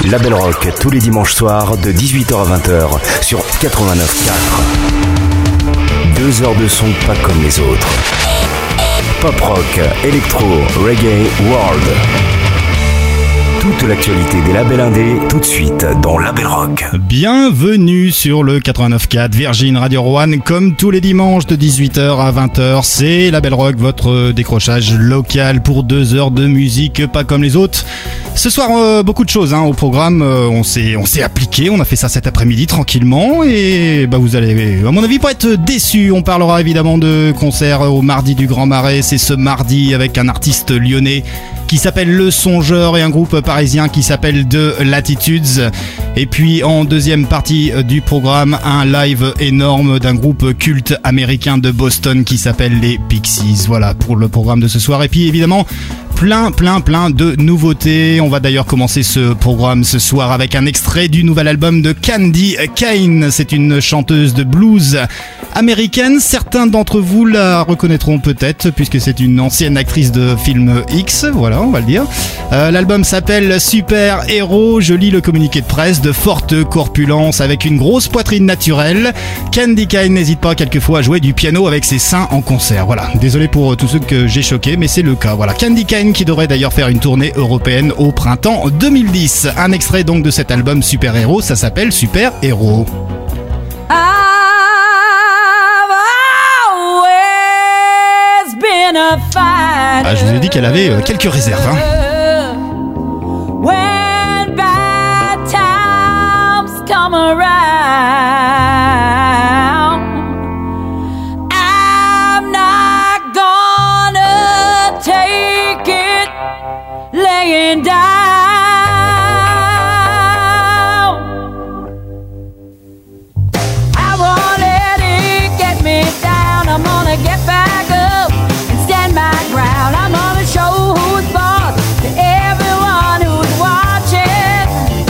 Label Rock tous les dimanches soirs de 18h à 20h sur 89.4. 2 heures de son pas comme les autres. Pop rock, électro, reggae, world. Toute l'actualité des labels indés, tout de suite dans Label Rock. Bienvenue sur le 89.4 Virgin Radio One, comme tous les dimanches de 18h à 20h. C'est Label Rock, votre décrochage local pour 2 heures de musique pas comme les autres. Ce soir, beaucoup de choses au programme. On s'est appliqué, on a fait ça cet après-midi tranquillement. Et vous allez, à mon avis, pas être déçus. On parlera évidemment de concert au Mardi du Grand Marais. C'est ce mardi avec un artiste lyonnais qui s'appelle Le Songeur et un groupe parisien qui s'appelle The Latitudes. Et puis en deuxième partie du programme, un live énorme d'un groupe culte américain de Boston qui s'appelle les Pixies. Voilà pour le programme de ce soir. Et puis évidemment, plein de nouveautés. On va d'ailleurs commencer ce programme ce soir avec un extrait du nouvel album de Candy Kane. C'est une chanteuse de blues américaine. Certains d'entre vous la reconnaîtront peut-être puisque c'est une ancienne actrice de film X. Voilà, on va le dire. L'album s'appelle Super Héros. Je lis le communiqué de presse. De forte corpulence avec une grosse poitrine naturelle. Candy Kane n'hésite pas quelquefois à jouer du piano avec ses seins en concert. Voilà, désolé pour tous ceux que j'ai choqués, mais c'est le cas. Voilà, Candy Kane qui devrait d'ailleurs faire une tournée européenne au printemps 2010. Un extrait donc de cet album Super Héros, ça s'appelle Super Héros. Je vous ai dit qu'elle avait quelques réserves. When bad times come around, I'm not gonna take it laying down. I won't let it get me down. I'm gonna get back up and stand my ground. I'm gonna show who's boss to everyone who's watching.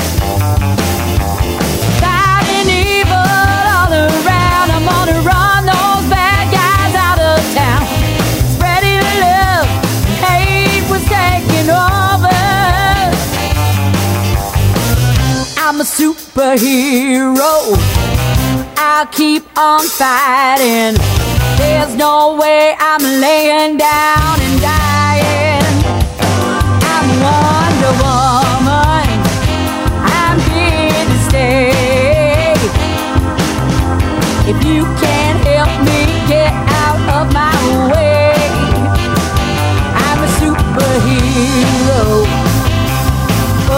Fighting evil all around. I'm gonna run those bad guys out of town. Spreading love, hate was taking over. I'm a superhero. I'll keep on fighting. There's no way I'm laying down and dying. I'm Wonder Woman. I'm here to stay. If you can't help me get out of my way, I'm a superhero. Oh,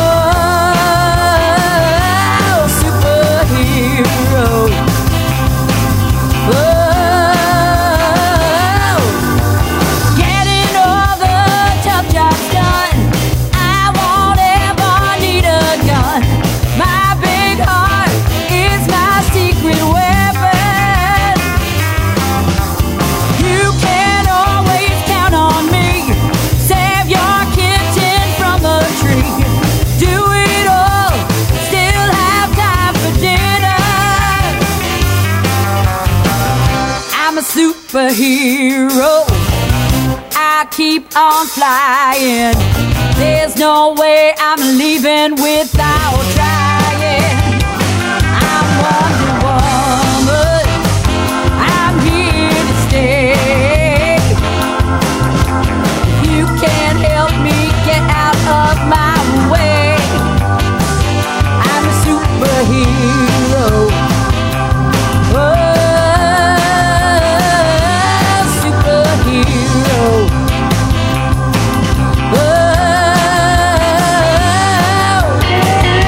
superhero. Oh, getting all the tough jobs done. I won't ever need a gun. My big heart is my secret weapon. You can always count on me. Save your kitten from a tree. Do it all, still have time for dinner. I'm a superhero. I keep on flying. There's no way I'm leaving without trying. I'm Wonder Woman. I'm here to stay. If you can't help me get out of my way, I'm a superhero. Oh, superhero. Oh,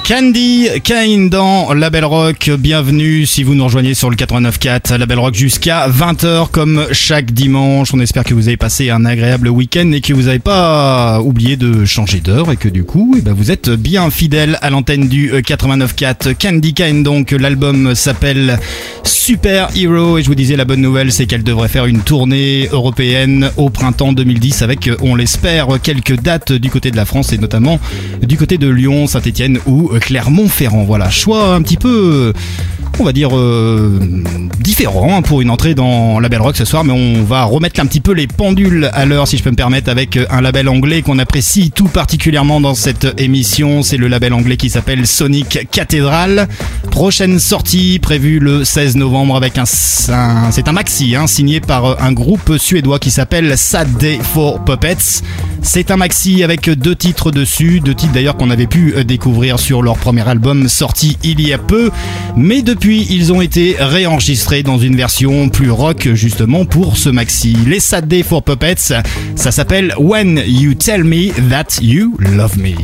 Candy Kane dans Label Rock, bienvenue si vous nous rejoignez sur le 89.4 Label Rock jusqu'à 20h comme chaque dimanche. On espère que vous avez passé un agréable week-end et que vous n'avez pas oublié de changer d'heure et que du coup vous êtes bien fidèle à l'antenne du 89.4. Candy Kane, donc l'album s'appelle Super Hero et je vous disais la bonne nouvelle c'est qu'elle devrait faire une tournée européenne au printemps 2010 avec, on l'espère, quelques dates du côté de la France et notamment du côté de Lyon, Saint-Etienne ou Clermont-Ferrand. Voilà, choix un petit peu, on va dire, différent pour une entrée dans Label Rock ce soir, mais on va remettre un petit peu les pendules à l'heure, si je peux me permettre, avec un label anglais qu'on apprécie tout particulièrement dans cette émission. C'est le label anglais qui s'appelle Sonic Cathedral. Prochaine sortie prévue le 16 novembre avec c'est un maxi signé par un groupe suédois qui s'appelle Sad Day for Puppets. C'est un maxi avec 2 titres dessus, 2 titres d'ailleurs qu'on avait pu découvrir sur leur premier album sorti il y a peu, mais depuis ils ont été réenregistrés dans une version plus rock justement pour ce maxi. Les Sad Day for Puppets, ça s'appelle When You Tell Me That You Love Me.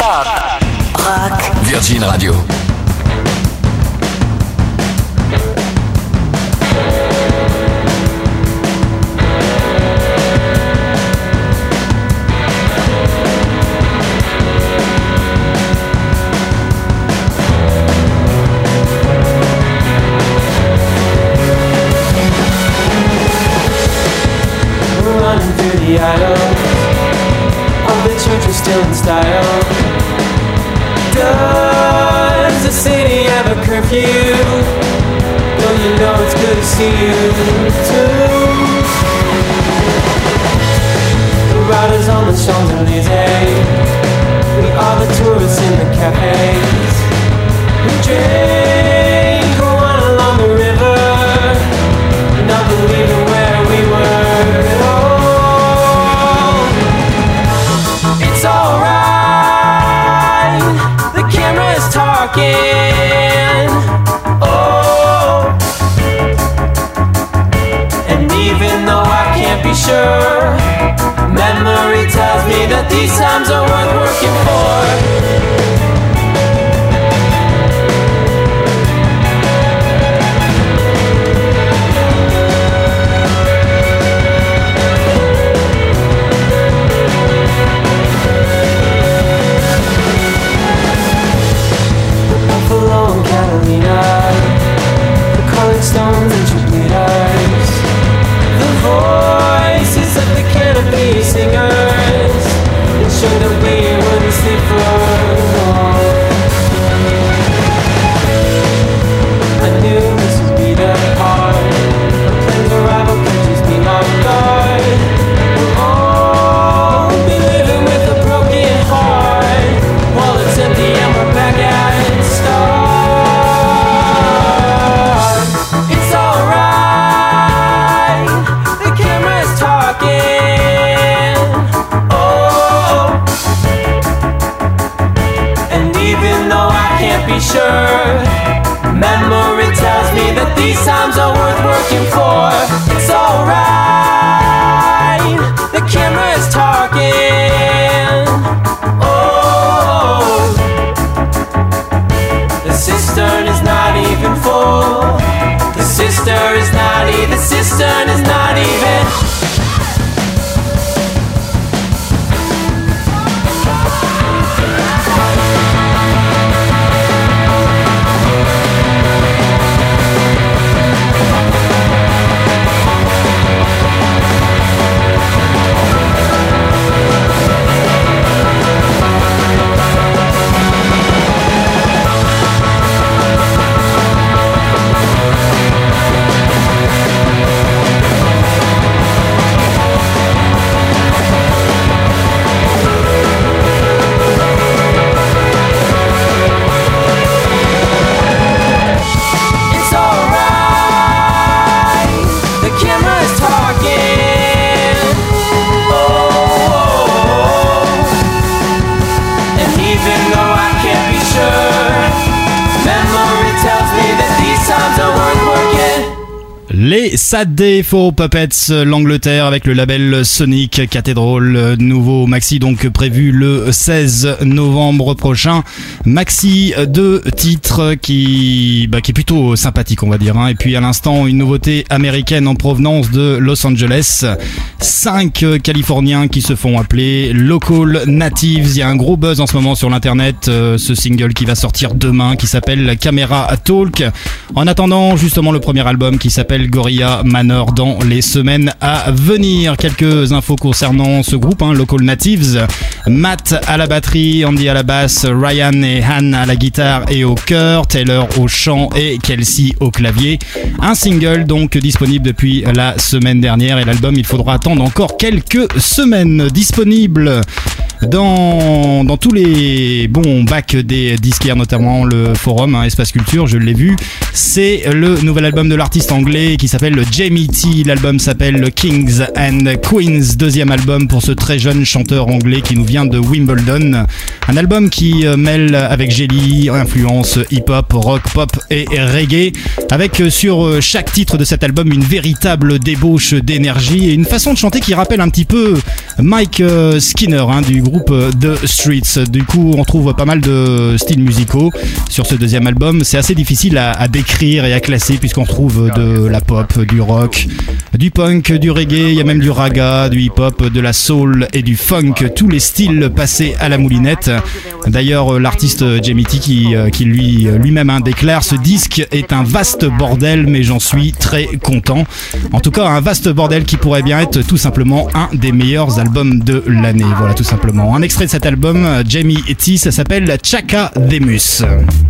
Rock. Virgin Radio. Running through the aisles of the church is still in style. Does the city have a curfew? Don't you know it's good to see you too? The riders on the Champs-Élysées, we are the tourists in the cafes. We drink one along the river, not believing where we were at all. It's alright, the camera is talking. Oh, and even though I can't be sure, memory tells me that these times are worth working for. The colored stones and chipleaders, the voices of the canopy singers, ensured that we wouldn't sleep for long. I knew this would be the part, a plane's arrival could just be off guard. We'll all be living with a broken heart, while it's empty and we're back at start. Sure, memory tells me that these times are worth working for. It's alright, the camera is talking. Oh, the cistern is not even full. The cistern is not even. The cistern is not even. Les Saturday for Puppets, l'Angleterre, avec le label Sonic Cathedral, nouveau maxi donc prévu le 16 novembre prochain. Maxi de titres qui est plutôt sympathique, on va dire, hein. Et puis à l'instant, une nouveauté américaine en provenance de Los Angeles. 5 Californiens qui se font appeler Local Natives. Il y a un gros buzz en ce moment sur l'internet, ce single qui va sortir demain, qui s'appelle Camera Talk. En attendant justement le premier album qui s'appelle Gorilla Manor dans les semaines à venir. Quelques infos concernant ce groupe, hein, Local Natives. Matt à la batterie, Andy à la basse, Ryan et Han à la guitare et au chœur, Taylor au chant et Kelsey au clavier. Un single donc disponible depuis la semaine dernière, et l'album il faudra attendre encore quelques semaines. Disponible dans tous les bons bacs des disquaires, notamment le forum, hein, Espace Culture, je l'ai vu. C'est le nouvel album de l'artiste anglais qui s'appelle Jamie T. L'album s'appelle Kings and Queens, deuxième album pour ce très jeune chanteur anglais qui nous vient de Wimbledon. Un album qui mêle avec Jelly influence hip-hop, rock, pop et reggae, avec sur chaque titre de cet album une véritable débauche d'énergie et une façon de chanter qui rappelle un petit peu Mike Skinner du groupe The Streets. Du coup, on trouve pas mal de styles musicaux sur ce deuxième album. C'est assez difficile à décrire et à classer puisqu'on trouve de la pop, du rock, du punk, du reggae, il y a même du raga, du hip-hop, de la soul et du funk. Tous les styles passés à la moulinette. D'ailleurs, l'artiste Jamie T qui lui-même déclare: ce disque est un vaste bordel, mais j'en suis très content. En tout cas, un vaste bordel qui pourrait bien être tout simplement un des meilleurs albums de l'année. Voilà, tout simplement. Un extrait de cet album, Jamie T, ça s'appelle Chaka Demus.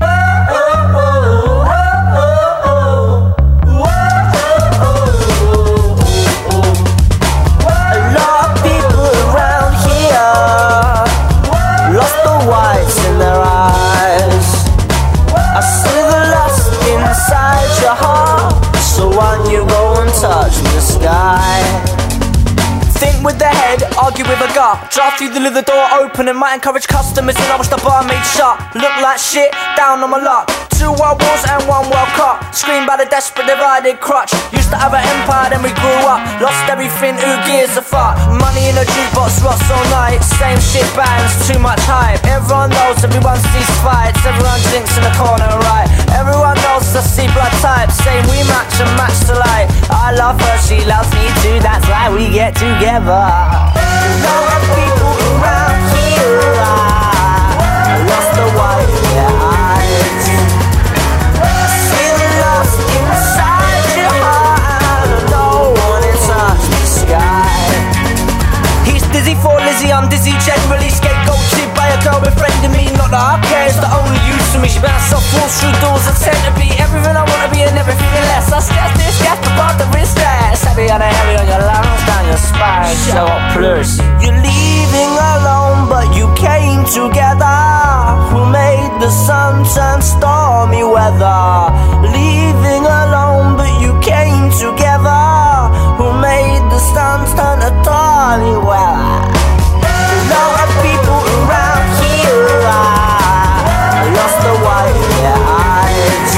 Touch the sky. Think with the head, argue with a gut. Drive through the leather door open and might encourage customers in. I wish the barmaid shut. Look like shit, down on my luck. 2 world wars and 1 World Cup. Screamed by the desperate divided crutch. Used to have an empire, then we grew up. Lost everything, who gives a fuck? Money in a jukebox, rots all night. Same shit bands, too much hype. Everyone knows, everyone sees fights. Everyone drinks in the corner, right? Everyone knows I see blood types. Saying we match and match the light. I love her, she loves me too. That's why we get together. Know the people around here. I lost the white in their eyes. See the lost inside your heart. No one has touched the sky. He's dizzy for Lizzie, I'm dizzy generally. Scapegoated by a girl befriending me. Not that I care, it's the only use to me. She bounced off walls through doors and said to be everything I wanna be and everything less. I stress this, gas the bar, the wrist stress. Heavy on your lungs, down your spine. Show up, plus. You're leaving alone, but you came together. Who made the sun turn stormy weather? Leaving alone, but you came together. Who made the sun turn to stormy weather? Know the people around here. I lost the white in their eyes.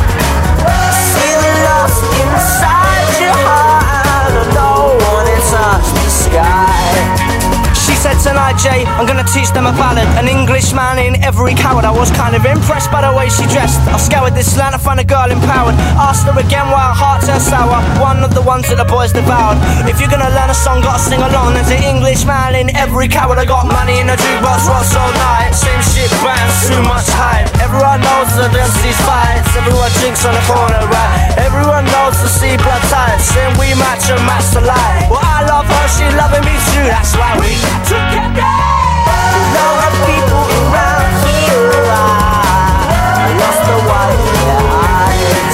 See the lost inside your heart. No one has touched the sky. She said tonight, Jay, I'm gonna teach them a ballad. An Englishman in every coward. I was kind of impressed by the way she dressed. I've scoured this land to find a girl empowered. Asked her again why her heart turned sour. One of the ones that the boys devoured. If you're gonna learn a song, gotta sing along. There's an Englishman in every coward. I got money in a jukebox, rots all night. Same shit bands, too much hype. Everyone knows the these fights. Everyone drinks on the corner, right? Everyone knows the sea blood types. Then we match and match the light. Well, I love her, she loving me too. That's why we together. Know the people around here. I lost the white in their eyes.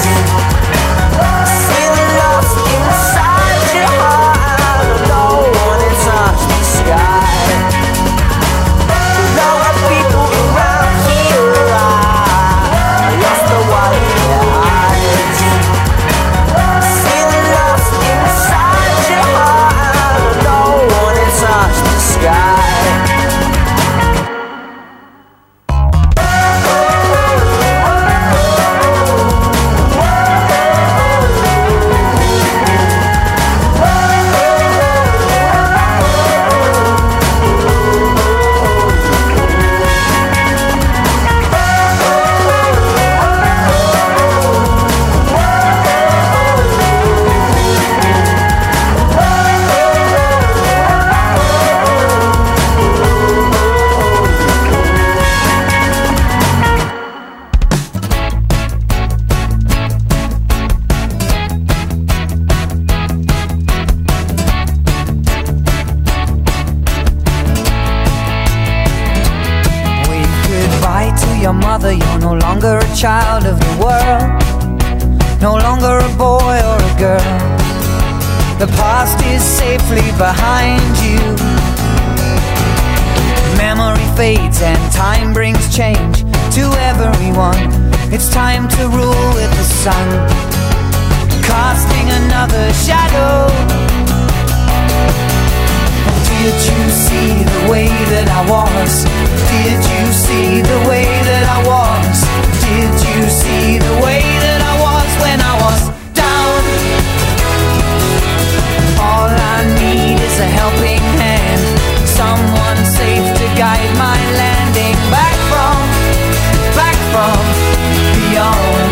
See the lost inside your heart. No one has touched the sky. Know the people around here. I lost the white in their eyes. See the lost inside your heart. No one has touched the sky. Child of the world, no longer a boy or a girl. The past is safely behind you. Memory fades and time brings change to everyone. It's time to rule with the sun, casting another shadow. Did you see the way that I was? Did you see the way that I was? Did you see the way that I was when I was down? All I need is a helping hand. someone safe to guide my landing back from beyond,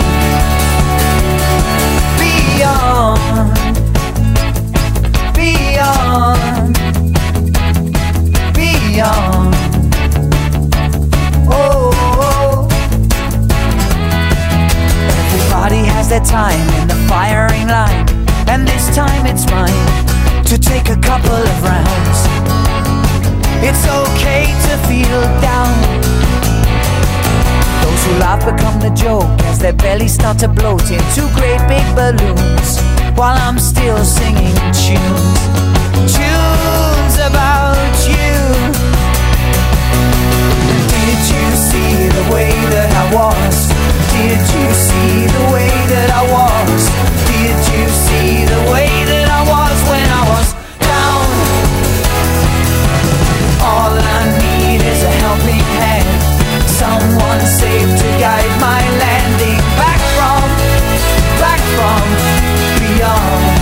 beyond, beyond. Oh, everybody has their time in the firing line, and this time it's mine to take a couple of rounds. It's okay to feel down. Those who laugh become the joke as their bellies start to bloat into great big balloons, while I'm still singing tunes about you. Did you see the way that I was? Did you see the way that I was? Did you see the way that I was when I was down? All I need is a helping hand, someone safe to guide my landing back from beyond.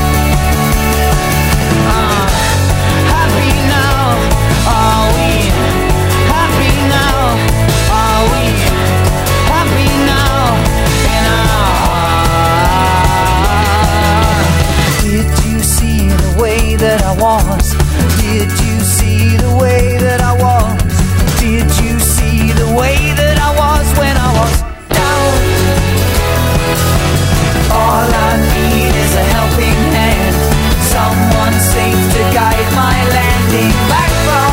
Happy now, are we? Happy now, are we? Happy now, in our heart. Did you see the way that I was? Did you see the way that I was? Did you see the way that I was when I was down? All I need is a helping hand, someone safe to guide my landing back from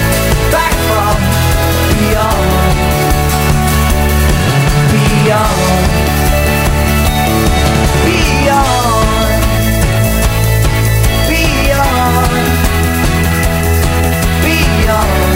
beyond, beyond, beyond, beyond, beyond.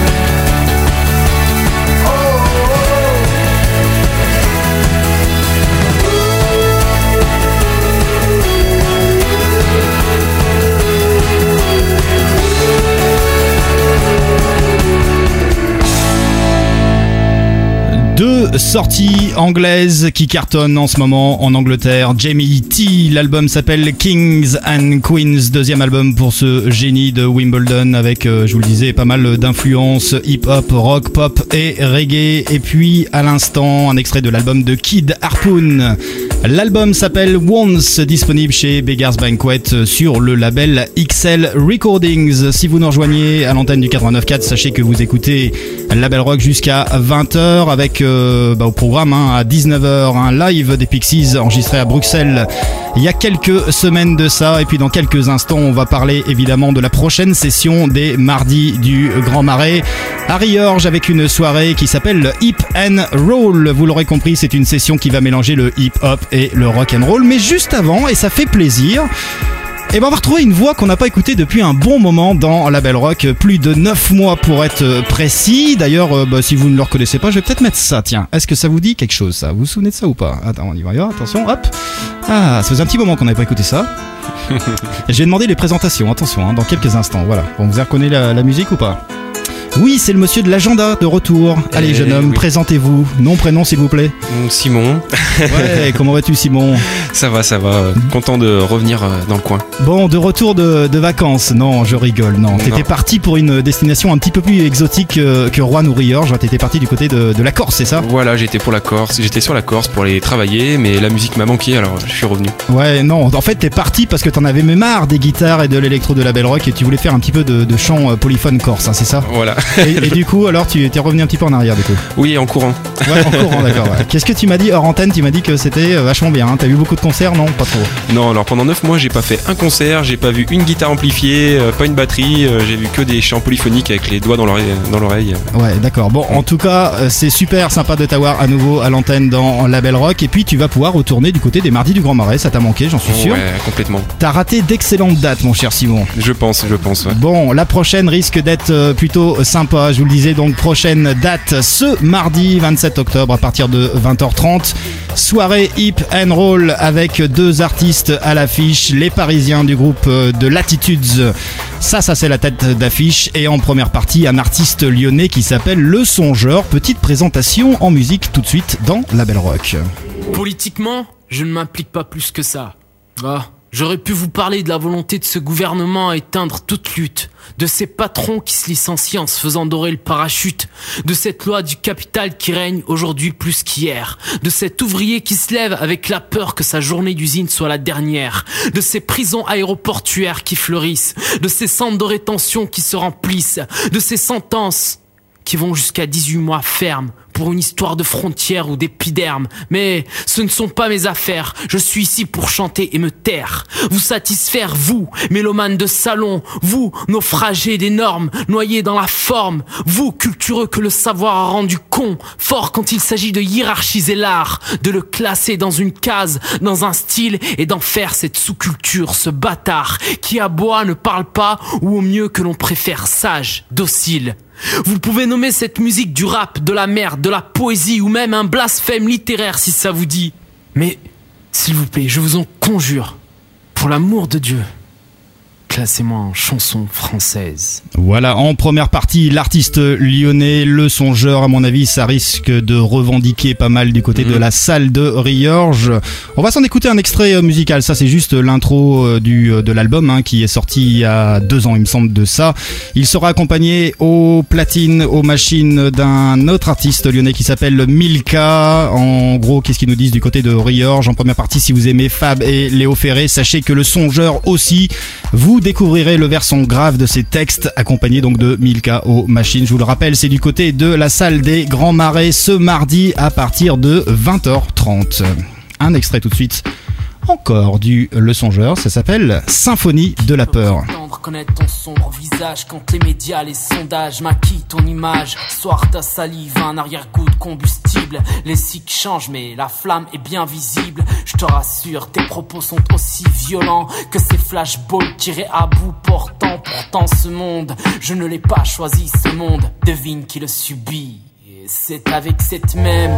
Deux sorties anglaises qui cartonnent en ce moment en Angleterre. Jamie T, l'album s'appelle Kings and Queens, deuxième album pour ce génie de Wimbledon avec, je vous le disais, pas mal d'influences hip-hop, rock, pop et reggae. Et puis à l'instant, un extrait de l'album de Kid Harpoon. L'album s'appelle Once, disponible chez Beggars Banquet sur le label XL Recordings. Si vous nous rejoignez à l'antenne du 89.4, sachez que vous écoutez Label Rock jusqu'à 20h avec au programme à 19h un live des Pixies enregistré à Bruxelles il y a quelques semaines de ça. Et puis dans quelques instants on va parler évidemment de la prochaine session des mardis du Grand Marais à Riorges avec une soirée qui s'appelle Hip and Roll. Vous l'aurez compris, c'est une session qui va mélanger le hip-hop et le rock and roll. Mais juste avant, et ça fait plaisir, et on va retrouver une voix qu'on n'a pas écoutée depuis un bon moment dans Label Rock, plus de 9 mois pour être précis. D'ailleurs, si vous ne le reconnaissez pas, je vais peut-être mettre ça. Tiens, est-ce que ça vous dit quelque chose, ça? Vous vous souvenez de ça ou pas? Attends, on y va, attention, hop. Ah, ça faisait un petit moment qu'on n'avait pas écouté ça. Et je vais demander les présentations, attention, dans quelques instants. Voilà, bon, vous avez reconnu la musique ou pas? Oui, c'est le monsieur de l'agenda de retour. Allez, jeune homme, présentez-vous. Nom, prénom, s'il vous plaît. Simon. Ouais, comment vas-tu, Simon? Ça va. Content de revenir dans le coin. Bon, de retour de vacances. Non, je rigole. Non, t'étais parti pour une destination un petit peu plus exotique que Rouen ou Riorges. T'étais parti du côté de la Corse, c'est ça? Voilà, j'étais pour la Corse. J'étais sur la Corse pour aller travailler, mais la musique m'a manqué, alors je suis revenu. Ouais, non, en fait, t'es parti parce que t'en avais marre des guitares et de l'électro de Label Rock et tu voulais faire un petit peu de chant polyphone corse, hein, c'est ça? Voilà. Et du coup, alors, tu t'es revenu un petit peu en arrière, du coup? Oui, en courant. Ouais, en courant, d'accord. Ouais. Qu'est-ce que tu m'as dit hors antenne? Tu m'as dit que c'était vachement bien. Hein. T'as eu beaucoup de concerts? Non, pas trop. Non, alors pendant 9 mois, j'ai pas fait un concert, j'ai pas vu une guitare amplifiée, pas une batterie, j'ai vu que des chants polyphoniques avec les doigts dans l'oreille. Ouais, d'accord. Bon, en tout cas, c'est super sympa de t'avoir à nouveau à l'antenne dans Label Rock. Et puis, tu vas pouvoir retourner du côté des mardis du Grand Marais. Ça t'a manqué, j'en suis sûr. Ouais, complètement. T'as raté d'excellentes dates, mon cher Simon. Je pense, ouais. Bon, la prochaine risque d'être plutôt sympa. Je vous le disais, donc prochaine date ce mardi 27 octobre à partir de 20h30. Soirée Hip and Roll avec deux artistes à l'affiche, les Parisiens du groupe de Latitudes. Ça c'est la tête d'affiche. Et en première partie, un artiste lyonnais qui s'appelle Le Songeur. Petite présentation en musique tout de suite dans Label Rock. Politiquement, je ne m'implique pas plus que ça. J'aurais pu vous parler de la volonté de ce gouvernement à éteindre toute lutte, de ces patrons qui se licencient en se faisant dorer le parachute, de cette loi du capital qui règne aujourd'hui plus qu'hier, de cet ouvrier qui se lève avec la peur que sa journée d'usine soit la dernière, de ces prisons aéroportuaires qui fleurissent, de ces centres de rétention qui se remplissent, de ces sentences qui vont jusqu'à 18 mois ferme pour une histoire de frontières ou d'épiderme. Mais ce ne sont pas mes affaires, je suis ici pour chanter et me taire. Vous satisfaire, vous, mélomanes de salon, vous, naufragés des normes, noyés dans la forme, vous, cultureux que le savoir a rendu con, fort quand il s'agit de hiérarchiser l'art, de le classer dans une case, dans un style et d'en faire cette sous-culture, ce bâtard qui aboie, ne parle pas ou au mieux que l'on préfère sage, docile. Vous pouvez nommer cette musique du rap, de la merde, de la poésie ou même un blasphème littéraire si ça vous dit. Mais, s'il vous plaît, je vous en conjure, pour l'amour de Dieu, classez-moi en chanson française. Voilà, en première partie, l'artiste lyonnais, le songeur, à mon avis, ça risque de revendiquer pas mal du côté de la salle de Riorges. On va s'en écouter un extrait musical, ça c'est juste l'intro de l'album qui est sorti il y a 2 ans, il me semble de ça. Il sera accompagné aux platines, aux machines d'un autre artiste lyonnais qui s'appelle Milka. En gros, qu'est-ce qu'ils nous disent du côté de Riorges? En première partie, si vous aimez Fab et Léo Ferré, sachez que le songeur aussi, vous découvrirez le versant grave de ces textes, accompagné donc de Milka aux machines. Je vous le rappelle, c'est du côté de la salle des Grands Marais ce mardi à partir de 20h30. Un extrait tout de suite, encore du Le Songeur, ça s'appelle Symphonie de la peur. Reconnaître ton sombre visage quand les médias, les sondages maquillent ton image. Soir ta salive, un arrière-goût de combustible. Les cycles changent mais la flamme est bien visible. Je te rassure, tes propos sont aussi violents que ces flashballs tirés à bout portant. Pourtant ce monde, je ne l'ai pas choisi, ce monde, devine qui le subit. C'est avec cette même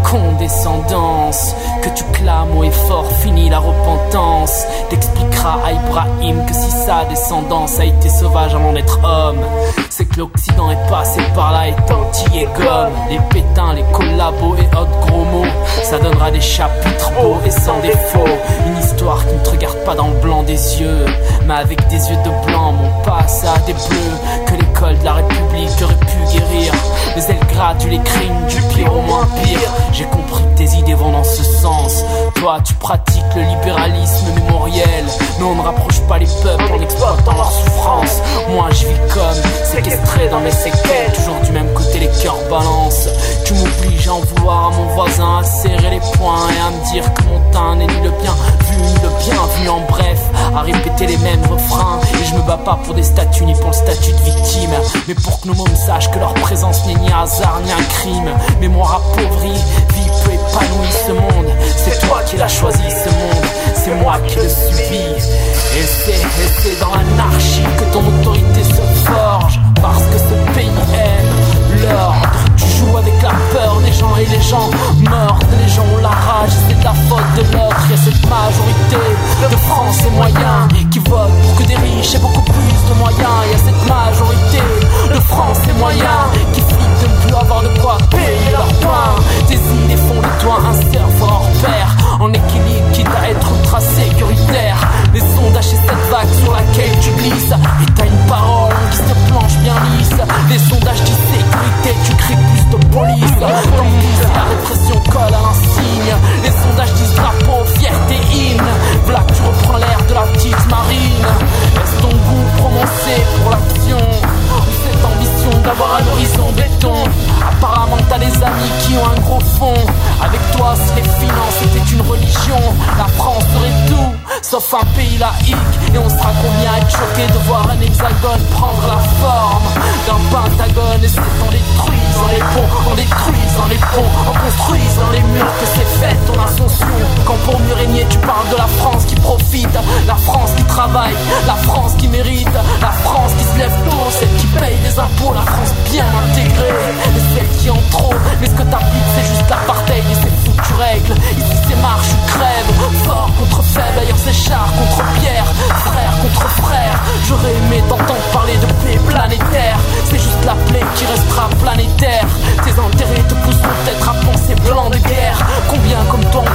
condescendance que tu clames haut et fort, fini la repentance. T'expliqueras à Ibrahim que si sa descendance a été sauvage avant d'être homme, c'est que l'Occident est passé par là et tanti et gomme. Les pétins, les collabos et autres gros mots, ça donnera des chapitres beaux et sans défaut. Une histoire qui ne te regarde pas dans le blanc des yeux, mais avec des yeux de blanc, mon passé a des bleus que l'école de la République aurait pu guérir. Mais elle gradue les crimes du pire au moins pire. J'ai compris que tes idées vont dans ce sens. Toi tu pratiques le libéralisme mémoriel, mais on ne rapproche pas les peuples en exploitant leur souffrance. Moi je vis comme séquestré dans mes séquelles, toujours du même côté les cœurs balancent. Tu m'obliges à en vouloir à mon voisin, à serrer les poings et à me dire que mon teint n'est ni le bien vu ni le bienvenu. En bref, à répéter les mêmes refrains. Et je me bats pas pour des statuts ni pour le statut de victime, mais pour que nos mômes sachent que leur présence n'est ni hasard ni un crime. Mémoire appauvrie, vie peu épanouie, ce monde, c'est toi qui l'as choisi, ce monde, c'est moi qui le subis. Et c'est dans l'anarchie que ton autorité se forge, parce que ce pays aime l'ordre. Tu joues avec la peur des gens et les gens mordent. Les gens ont la rage, c'est de la faute de l'autre. Il y a cette majorité de Français moyens qui votent pour que des riches aient beaucoup plus de moyens. Il y a cette majorité de Français moyens qui flippent de ne plus avoir de quoi payer leur pain. Tes idées font de toi un cerveau hors pair, en équilibre quitte à être ultra sécuritaire. Les sondages et cette vague sur laquelle tu glisses, et t'as une parole qui se planche bien lisse. Les sondages disent sécurité, tu cries plus de police. Tandis la répression colle à l'insigne. Les sondages disent drapeau, fierté, hymne. Voilà que tu reprends l'air de la petite marine. Est-ce ton goût prononcé pour l'action, ou cette ambition d'avoir un horizon béton? Apparemment t'as des amis qui ont un gros fond. Avec toi si les finances étaient une religion, la France serait tout sauf un pays laïque. Et on sera combien à être choqués de voir un hexagone prendre la forme d'un pentagone. Et c'est en détruisant les ponts, en détruisant les ponts, en construisant les murs que c'est fait ton ascension. Quand pour mieux régner tu parles de la France qui profite, la France qui travaille, la France qui mérite, la France qui se lève tôt, celle qui paye des impôts, la France bien intégrée, et celle qui en trop. Mais ce que t'appliques c'est juste l'apartheid et ses foutues règles. Ici c'est marche ou crève, fort contre faible, ailleurs c'est char contre pierre, frère contre frère. J'aurais aimé t'entendre parler de paix planétaire, c'est juste la plaie qui restera planétaire. Tes intérêts te poussent peut-être à penser blanc de guerre. Combien comme toi ont à la place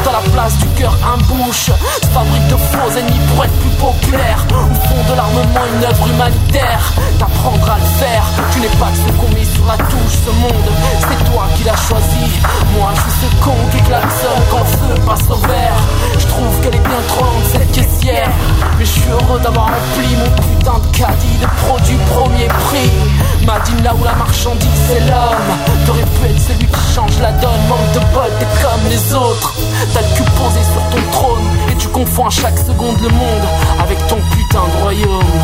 place du cœur un bouche. Se fabrique de faux ennemis pour être plus populaire. Au fond de l'armement, une œuvre humanitaire. T'apprendras à le faire. Tu n'es pas que ce qu'on met sur la touche. Ce monde, c'est toi qui l'as choisi. Moi, je suis ce con qui klaxonne quand le feu passe au vert. Je trouve qu'elle est bien trop lente cette caissière. Mais je suis heureux d'avoir rempli mon putain de caddie de produits premier prix. Madine là où la marchandise c'est l'homme. T'aurais pu être celui qui change la donne. Manque de bol, t'es comme les autres. T'as le cul posé sur ton trône. Et tu confonds à chaque seconde le monde avec ton putain de royaume.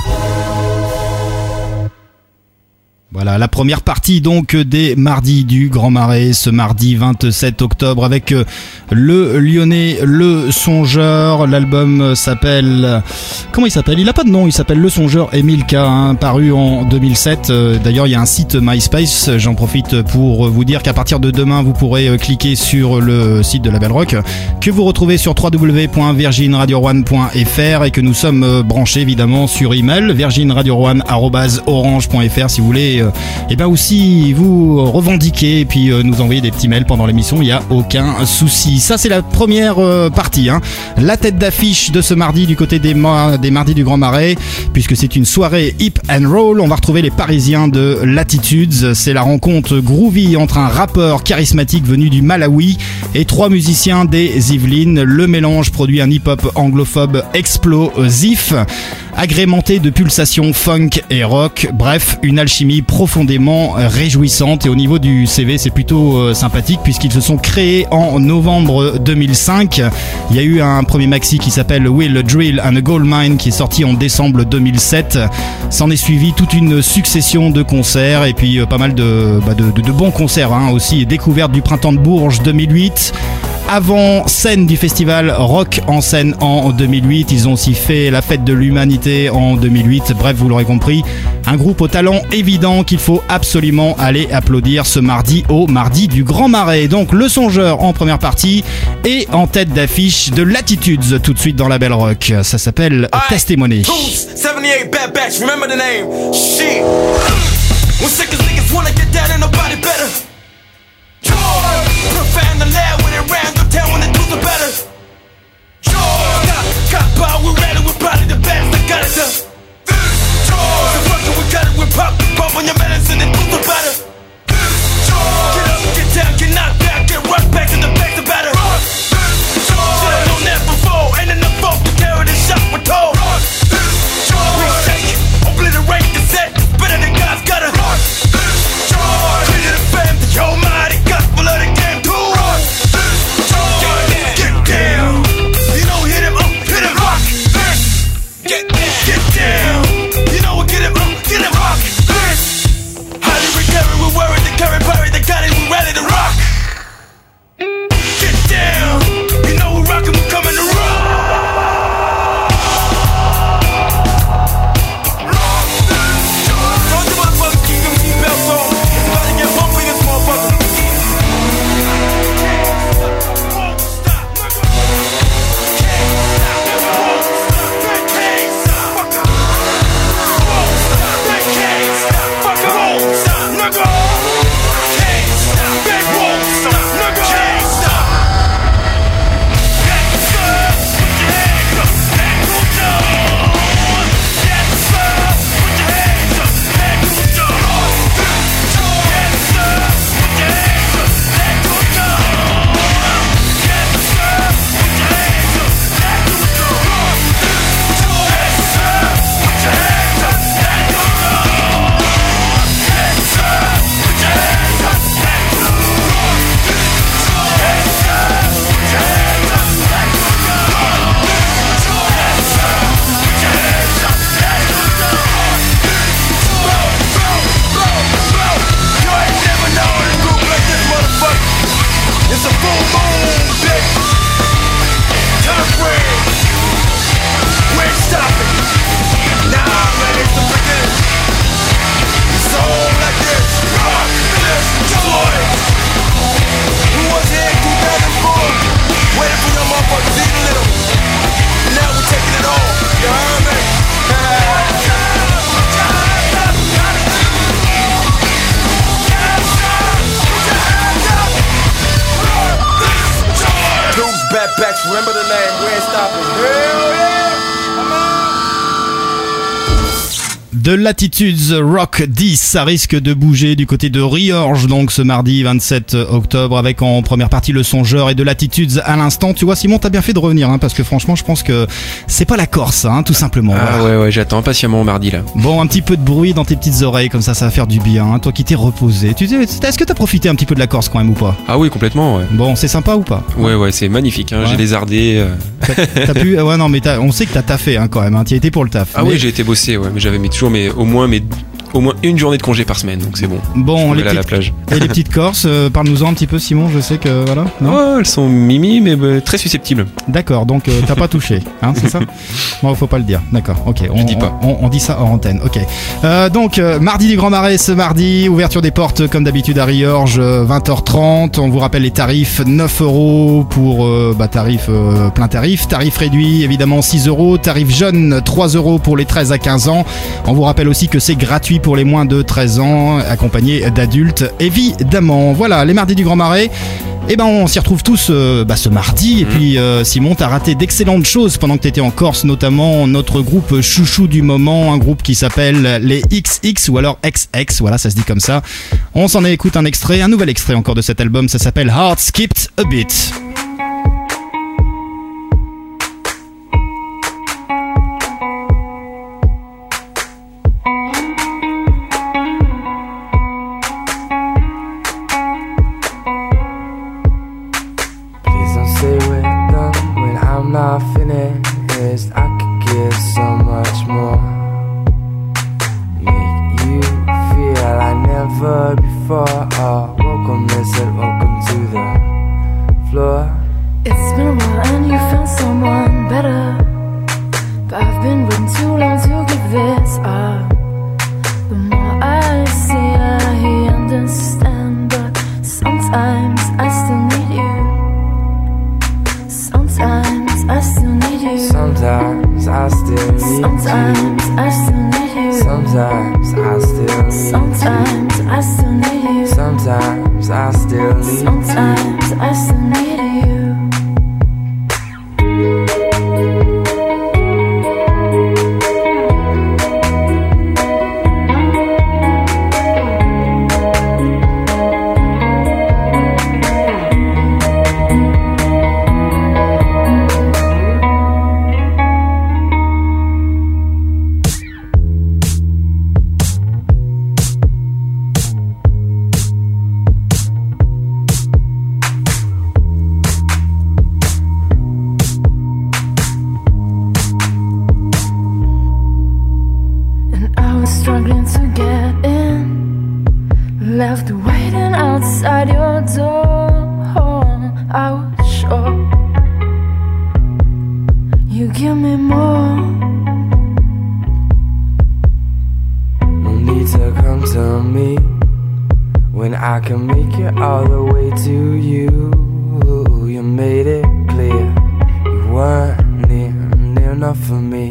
Voilà la première partie donc des Mardis du Grand Marais, ce mardi 27 octobre avec le Lyonnais Le Songeur. L'album s'appelle... Comment il s'appelle ? Il a pas de nom, il s'appelle Le Songeur et Milka, hein, paru en 2007. D'ailleurs il y a un site MySpace, j'en profite pour vous dire qu'à partir de demain vous pourrez cliquer sur le site de La Belle Rock que vous retrouvez sur www.virginradio1.fr et que nous sommes branchés évidemment sur email virginradio1@orange.fr si vous voulez et bien aussi vous revendiquer et puis nous envoyer des petits mails pendant l'émission, il n'y a aucun souci. Ça c'est la première partie, hein. La tête d'affiche de ce mardi du côté des Mardis du Grand Marais, puisque c'est une soirée hip and roll. On va retrouver les Parisiens de Latitudes. C'est la rencontre groovy entre un rappeur charismatique venu du Malawi et 3 musiciens des Yvelines. Le mélange produit un hip-hop anglophobe explosif, agrémenté de pulsations funk et rock. Bref, une alchimie profondément réjouissante. Et au niveau du CV, c'est plutôt sympathique puisqu'ils se sont créés en novembre 2005. Il y a eu un premier maxi qui s'appelle Will a Drill and a Gold Mine qui est sorti en décembre 2007. S'en est suivi toute une succession de concerts et puis pas mal de bons concerts, hein, aussi. Découverte du Printemps de Bourges 2008. Avant scène du festival Rock en scène en 2008, ils ont aussi fait la fête de l'humanité en 2008. Bref, vous l'aurez compris, un groupe au talent évident qu'il faut absolument aller applaudir ce mardi au Mardi du Grand Marais. Donc Le Songeur en première partie et en tête d'affiche de Latitudes tout de suite dans La Belle Rock. Ça s'appelle Testimony. 78 bad batch, remember the name. Shit. When sick as niggas wanna get down and nobody better. Profound the loud when it round uptown when the dudes are better. Got power, we ready, we're probably the best. I got it done. So fuck it, we got it, we pop on your medicine and dudes are better. Get up, get down, get knocked down, get rushed back in the back to better. Should've known that before, ain't enough folk to carry this shot we're told. We shake, obliterate the set, better than God's got a heart. Clear the fam, the almighty gospel of the game too. Get down, you know hit him up, hit him rock. Get down, you know get him up, hit him de Latitudes Rock 10. Ça risque de bouger du côté de Riorges, donc ce mardi 27 octobre, avec en première partie le Songeur et de Latitudes à l'instant. Tu vois, Simon, t'as bien fait de revenir, hein, parce que franchement, je pense que c'est pas la Corse, hein, tout simplement. Ah voilà. ouais, j'attends impatiemment mardi là. Bon, un petit peu de bruit dans tes petites oreilles, comme ça va faire du bien, hein, toi qui t'es reposé. Est-ce que t'as profité un petit peu de la Corse quand même ou pas? Ah oui, complètement, ouais. Bon, c'est sympa ou pas? Ouais, c'est magnifique, hein, ouais. J'ai les ardés. T'as pu... Ouais, non, mais on sait que t'as taffé, hein, quand même, hein, t'y as été pour le taf. Ah mais... oui, j'ai été bossé, ouais, mais j'avais toujours au moins une journée de congé par semaine, donc c'est bon. Bon, à la plage. Et les petites Corses, parle-nous-en un petit peu, Simon, je sais que voilà. Non, elles sont mimi, mais très susceptibles. D'accord, donc t'as pas touché, hein, c'est ça? Bon, faut pas le dire, d'accord, ok. Je dis pas. On dit ça en antenne, ok. Donc, mardi du Grand Marais, ce mardi, ouverture des portes comme d'habitude à Riorges, 20h30. On vous rappelle les tarifs, 9 € pour tarif plein tarif, tarif réduit évidemment 6 €, tarif jeune 3 € pour les 13 à 15 ans. On vous rappelle aussi que c'est gratuit pour les moins de 13 ans, accompagnés d'adultes évidemment. Voilà, les mardis du Grand Marais. Et on s'y retrouve tous ce mardi. Et puis Simon, t'as raté d'excellentes choses pendant que t'étais en Corse, notamment notre groupe chouchou du moment, un groupe qui s'appelle les XX ou alors XX, voilà, ça se dit comme ça. On s'en écoute un extrait, un nouvel extrait encore de cet album, ça s'appelle Heart Skipped a Bit. Not finished, I could give so much more. Make you feel like never before. Oh, welcome, listen, welcome to the floor. It's been a while and you found someone better, but I've been waiting too long to give this up. The more I see, I understand, but sometimes I still need you. Sometimes I still need you. Sometimes I still need you. Sometimes I still need you. Sometimes I still need you. Sometimes I still need you. Sometimes I still need you. Sometimes I still need you. Struggling to get in, left waiting outside your door. I was sure you give me more. No need to come to me when I can make it all the way to you. You made it clear you weren't near enough for me.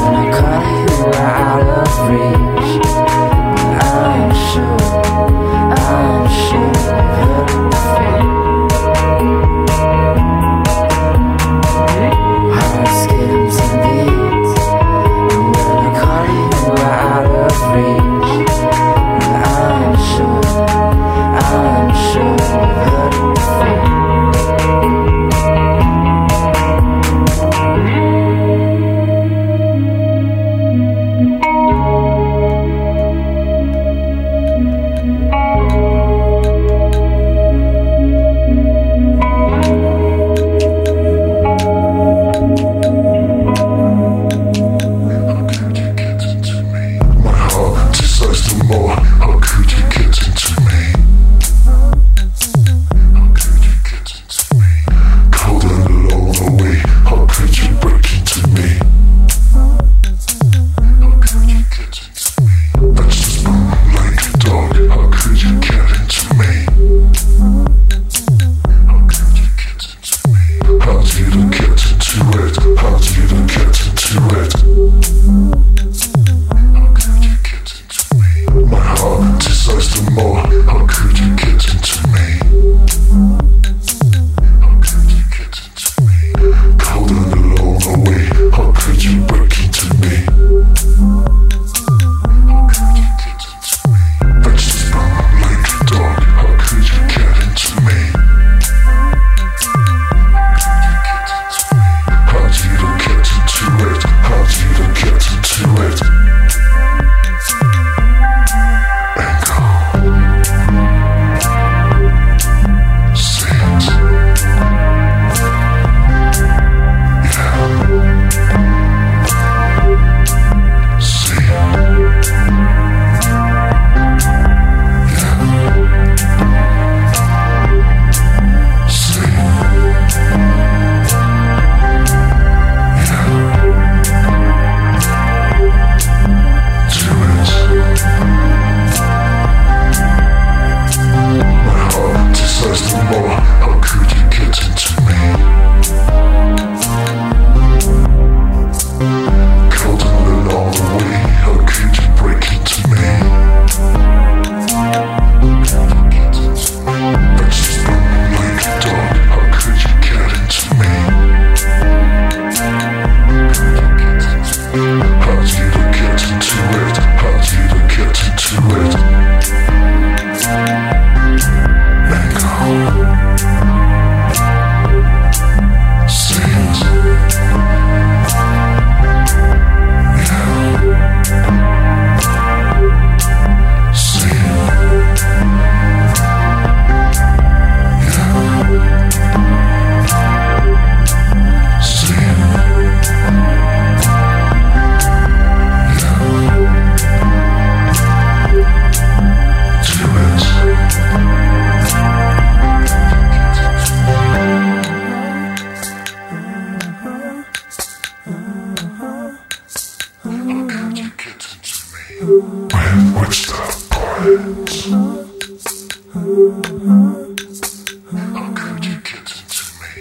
I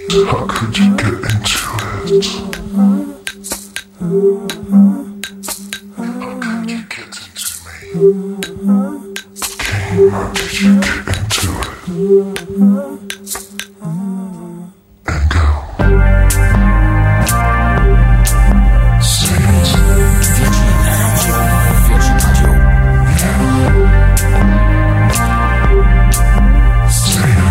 How could you get into it? How could you get into me? King, how did you get into it? And go. Say it. Virgin Radio. Yeah. Say it.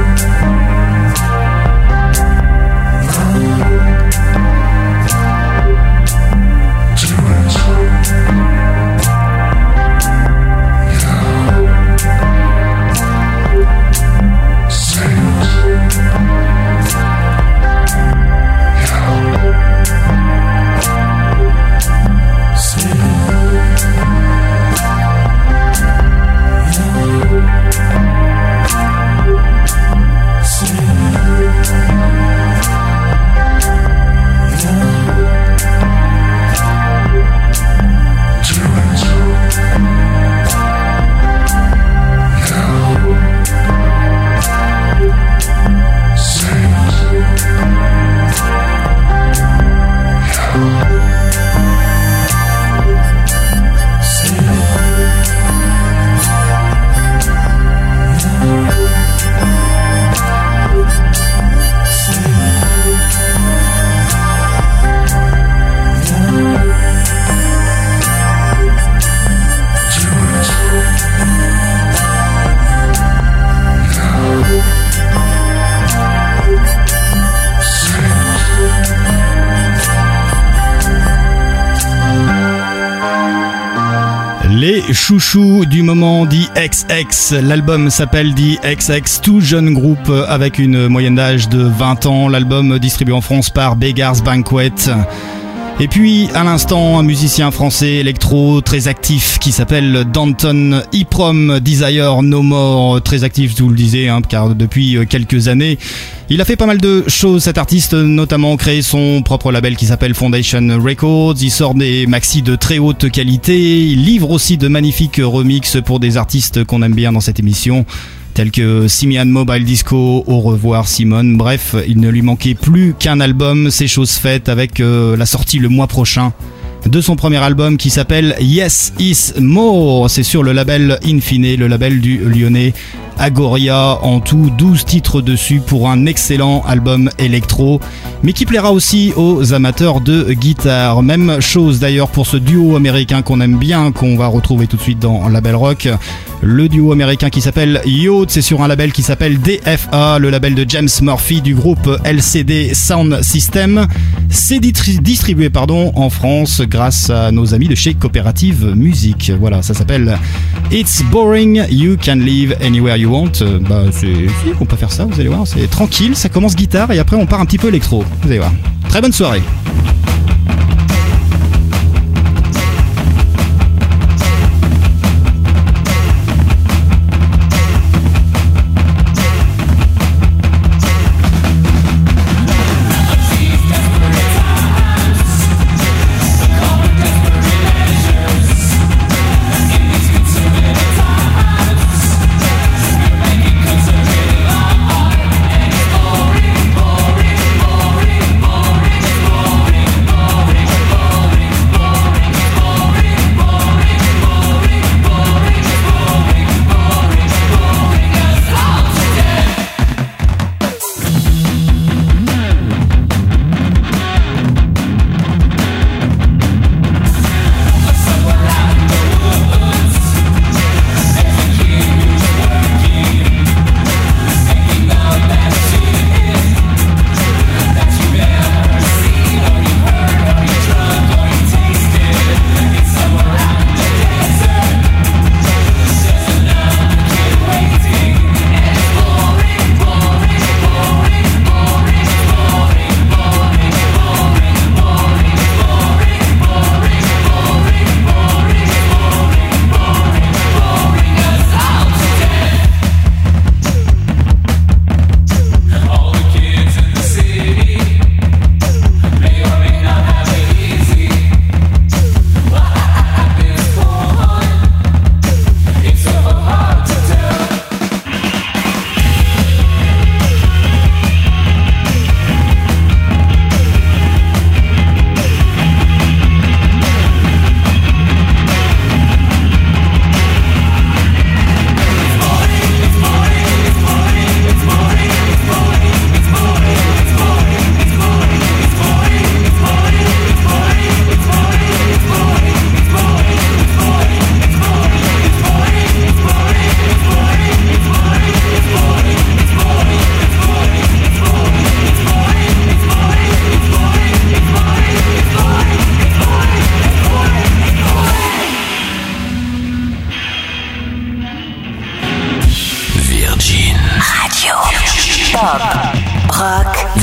Les chouchous du moment d'XX, l'album s'appelle d'XX, tout jeune groupe avec une moyenne d'âge de 20 ans, l'album distribué en France par Beggars Banquet. Et puis à l'instant un musicien français électro très actif qui s'appelle Danton Iprom Desire No More, très actif je vous le disais car depuis quelques années il a fait pas mal de choses cet artiste, notamment créé son propre label qui s'appelle Foundation Records, il sort des maxis de très haute qualité, il livre aussi de magnifiques remixes pour des artistes qu'on aime bien dans cette émission tels que Simian Mobile Disco, Au revoir Simone. Bref, il ne lui manquait plus qu'un album, c'est chose faite avec la sortie le mois prochain de son premier album qui s'appelle Yes Is More. C'est sur le label Infine, le label du Lyonnais Agoria. En tout 12 titres dessus pour un excellent album électro, mais qui plaira aussi aux amateurs de guitare. Même chose d'ailleurs pour ce duo américain qu'on aime bien, qu'on va retrouver tout de suite dans Label Rock. Le duo américain qui s'appelle Yacht, c'est sur un label qui s'appelle DFA, le label de James Murphy du groupe LCD Sound System. C'est distribué en France grâce à nos amis de chez Coopérative Musique. Voilà, ça s'appelle It's Boring, You Can Live Anywhere You Want. On peut faire ça, vous allez voir, c'est tranquille, ça commence guitare et après on part un petit peu électro. Vous allez voir. Très bonne soirée. Boring.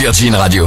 Virgin Radio.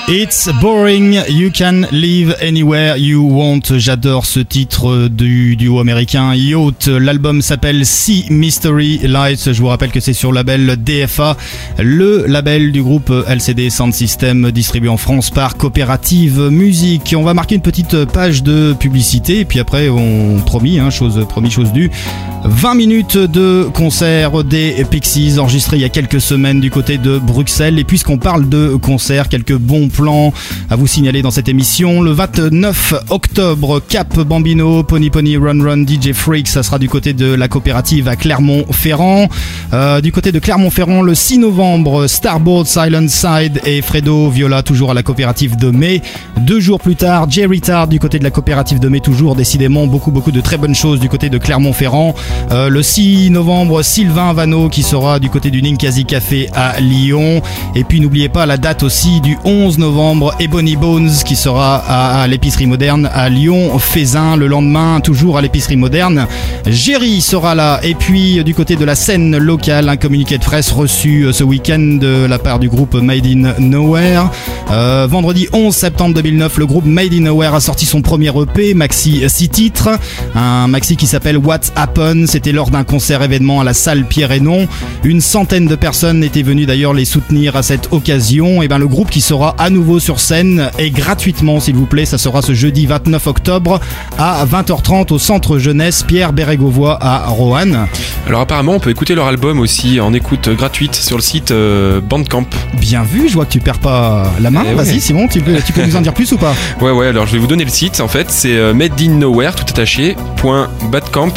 It's boring, you can live anywhere you want. J'adore ce titre du duo américain Yacht. L'album s'appelle Sea Mystery Lights. Je vous rappelle que c'est sur le label DFA, le label du groupe LCD Sound System, distribué en France par Coopérative Musique. On va marquer une petite page de publicité et puis après on promis, chose due. 20 minutes de concert des Pixies enregistré il y a quelques semaines du côté de Bruxelles. Et puisqu'on parle de concert, quelques bons plans à vous signaler dans cette émission. Le 29 octobre, Cap Bambino, Pony Pony Run Run, DJ Freak, ça sera du côté de la coopérative à Clermont-Ferrand. Du côté de Clermont-Ferrand, le 6 novembre, Starboard, Silent Side et Fredo Viola, toujours à la coopérative de Mai. 2 jours plus tard, Jerry Tard du côté de la coopérative de Mai, toujours décidément beaucoup de très bonnes choses du côté de Clermont-Ferrand. Le 6 novembre, Sylvain Vano qui sera du côté du Ninkasi Café à Lyon. Et puis n'oubliez pas la date aussi du 11 novembre, Ebony Bones qui sera à l'épicerie moderne à Lyon-Fézin. Le lendemain, toujours à l'épicerie moderne, Jerry sera là. Et puis du côté de la scène locale, un communiqué de presse reçu ce week-end de la part du groupe Made in Nowhere. Vendredi 11 septembre 2009, le groupe Made in Nowhere a sorti son premier EP, maxi 6 titres. Un maxi qui s'appelle What Happened. C'était lors d'un concert événement à la salle Pierre-Hénon. Une centaine de personnes étaient venues d'ailleurs les soutenir à cette occasion. Et le groupe qui sera à nouveau sur scène et gratuitement s'il vous plaît, ça sera ce jeudi 29 octobre à 20h30 au centre jeunesse Pierre Bérégovoy à Roanne. Alors apparemment on peut écouter leur album aussi en écoute gratuite sur le site Bandcamp. Bien vu, je vois que tu perds pas la main. Vas-y ouais. Simon, tu peux nous en dire plus ou pas? Ouais, alors je vais vous donner le site en fait, c'est Made in Nowhere tout attaché .bandcamp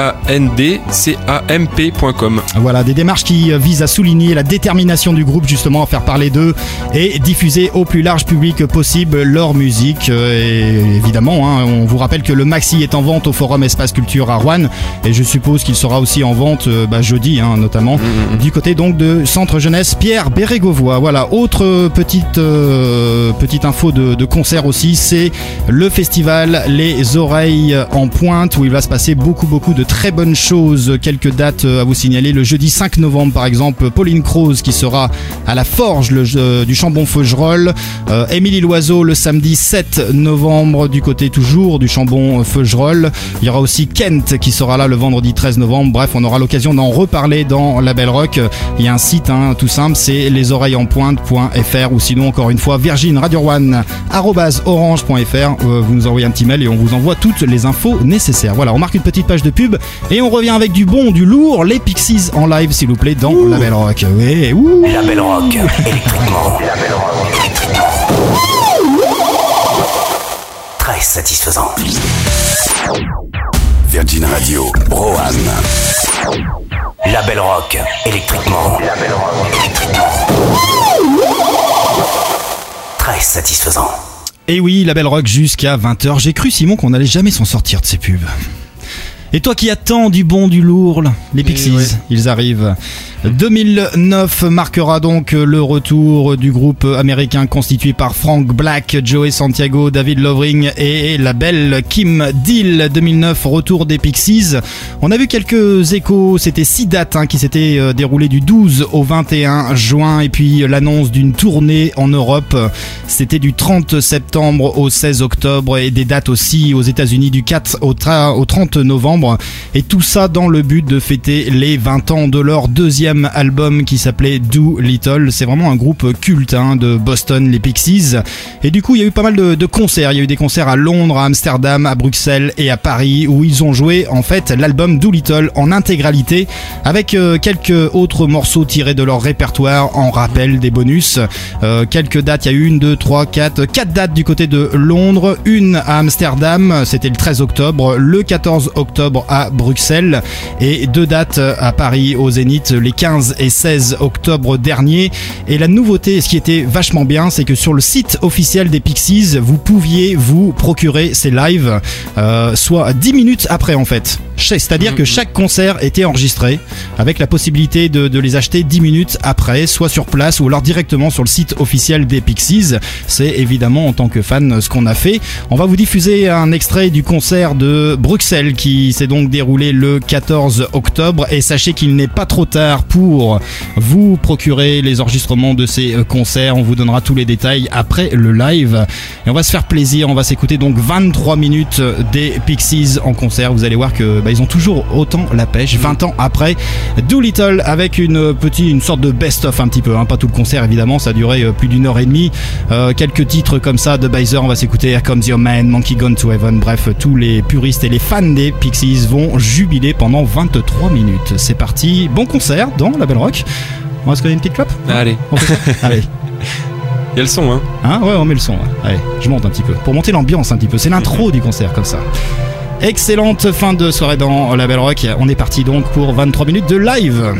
bandcamp.com. Voilà, des démarches qui visent à souligner la détermination du groupe justement à faire parler d'eux et diffuser au plus large public possible leur musique. Et évidemment, on vous rappelle que le maxi est en vente au Forum Espace Culture à Roanne et je suppose qu'il sera aussi en vente jeudi notamment du côté donc de Centre Jeunesse Pierre Bérégovoy. Voilà, autre petite info de concert aussi, c'est le festival Les Oreilles en Pointe où il va se passer beaucoup de très bonnes choses. Quelques dates à vous signaler. Le jeudi 5 novembre par exemple, Pauline Croze qui sera à la Forge du Chambon-Feugerolles. Émilie Loiseau le samedi 7 novembre du côté toujours du Chambon-Feugerolles. Il y aura aussi Kent qui sera là le vendredi 13 novembre. Bref, on aura l'occasion d'en reparler dans La Belle Rock. Il y a un site tout simple, c'est lesoreillesenpointe.fr ou sinon encore une fois virginradio1@orange.fr. Vous nous envoyez un petit mail et on vous envoie toutes les infos nécessaires. Voilà, on marque une petite page de pub et on revient avec du bon, du lourd, les Pixies en live s'il vous plaît dans La Belle Rock. Ouais, La Belle Rock, électriquement. La Belle Rock, électriquement. Très satisfaisant. Virgin Radio, Roanne. La Belle Rock, électriquement. La Belle Rock, électriquement. Très satisfaisant. Et oui, La Belle Rock jusqu'à 20h. J'ai cru, Simon, qu'on n'allait jamais s'en sortir de ces pubs. Et toi qui attends du bon, du lourd, les Pixies, ils arrivent. 2009 marquera donc le retour du groupe américain constitué par Frank Black, Joey Santiago, David Lovering et la belle Kim Deal. 2009, retour des Pixies. On a vu quelques échos, c'était 6 dates qui s'étaient déroulées du 12 au 21 juin et puis l'annonce d'une tournée en Europe. C'était du 30 septembre au 16 octobre et des dates aussi aux États-Unis du 4 au 30 novembre. Et tout ça dans le but de fêter les 20 ans de leur deuxième album qui s'appelait Doolittle. C'est vraiment un groupe culte de Boston, les Pixies. Et du coup, il y a eu pas mal de concerts. Il y a eu des concerts à Londres, à Amsterdam, à Bruxelles et à Paris où ils ont joué en fait l'album Doolittle en intégralité avec quelques autres morceaux tirés de leur répertoire en rappel des bonus. Quelques dates, il y a eu 1, 2, 3, 4 dates du côté de Londres, une à Amsterdam, c'était le 13 octobre, le 14 octobre à Bruxelles et 2 dates à Paris au Zénith les 15 et 16 octobre dernier. Et la nouveauté, ce qui était vachement bien, c'est que sur le site officiel des Pixies, vous pouviez vous procurer ces lives, soit 10 minutes après en fait. C'est-à-dire que chaque concert était enregistré avec la possibilité de les acheter 10 minutes après, soit sur place ou alors directement sur le site officiel des Pixies. C'est évidemment en tant que fan ce qu'on a fait. On va vous diffuser un extrait du concert de Bruxelles qui s'est donc déroulé le 14 octobre et sachez qu'il n'est pas trop tard pour vous procurer les enregistrements de ces concerts. On vous donnera tous les détails après le live. Et on va se faire plaisir. On va s'écouter donc 23 minutes des Pixies en concert. Vous allez voir que ils ont toujours autant la pêche 20 ans après. Doolittle avec une sorte de best-of un petit peu, hein. Pas tout le concert évidemment, ça a duré plus d'une heure et demie. Quelques titres comme ça de Baiser, on va s'écouter Here Comes Your Man, Monkey Gone to Heaven. Bref, tous les puristes et les fans des Pixies vont jubiler pendant 23 minutes. C'est parti, bon concert dans la Belle Rock. On va se connaître une petite clope. Allez. Allez. Il y a le son, hein. Ouais, on met le son. Ouais. Allez, je monte un petit peu pour monter l'ambiance un petit peu. C'est l'intro du concert comme ça. Excellente fin de soirée dans la Belle Rock. On est parti donc pour 23 minutes de live.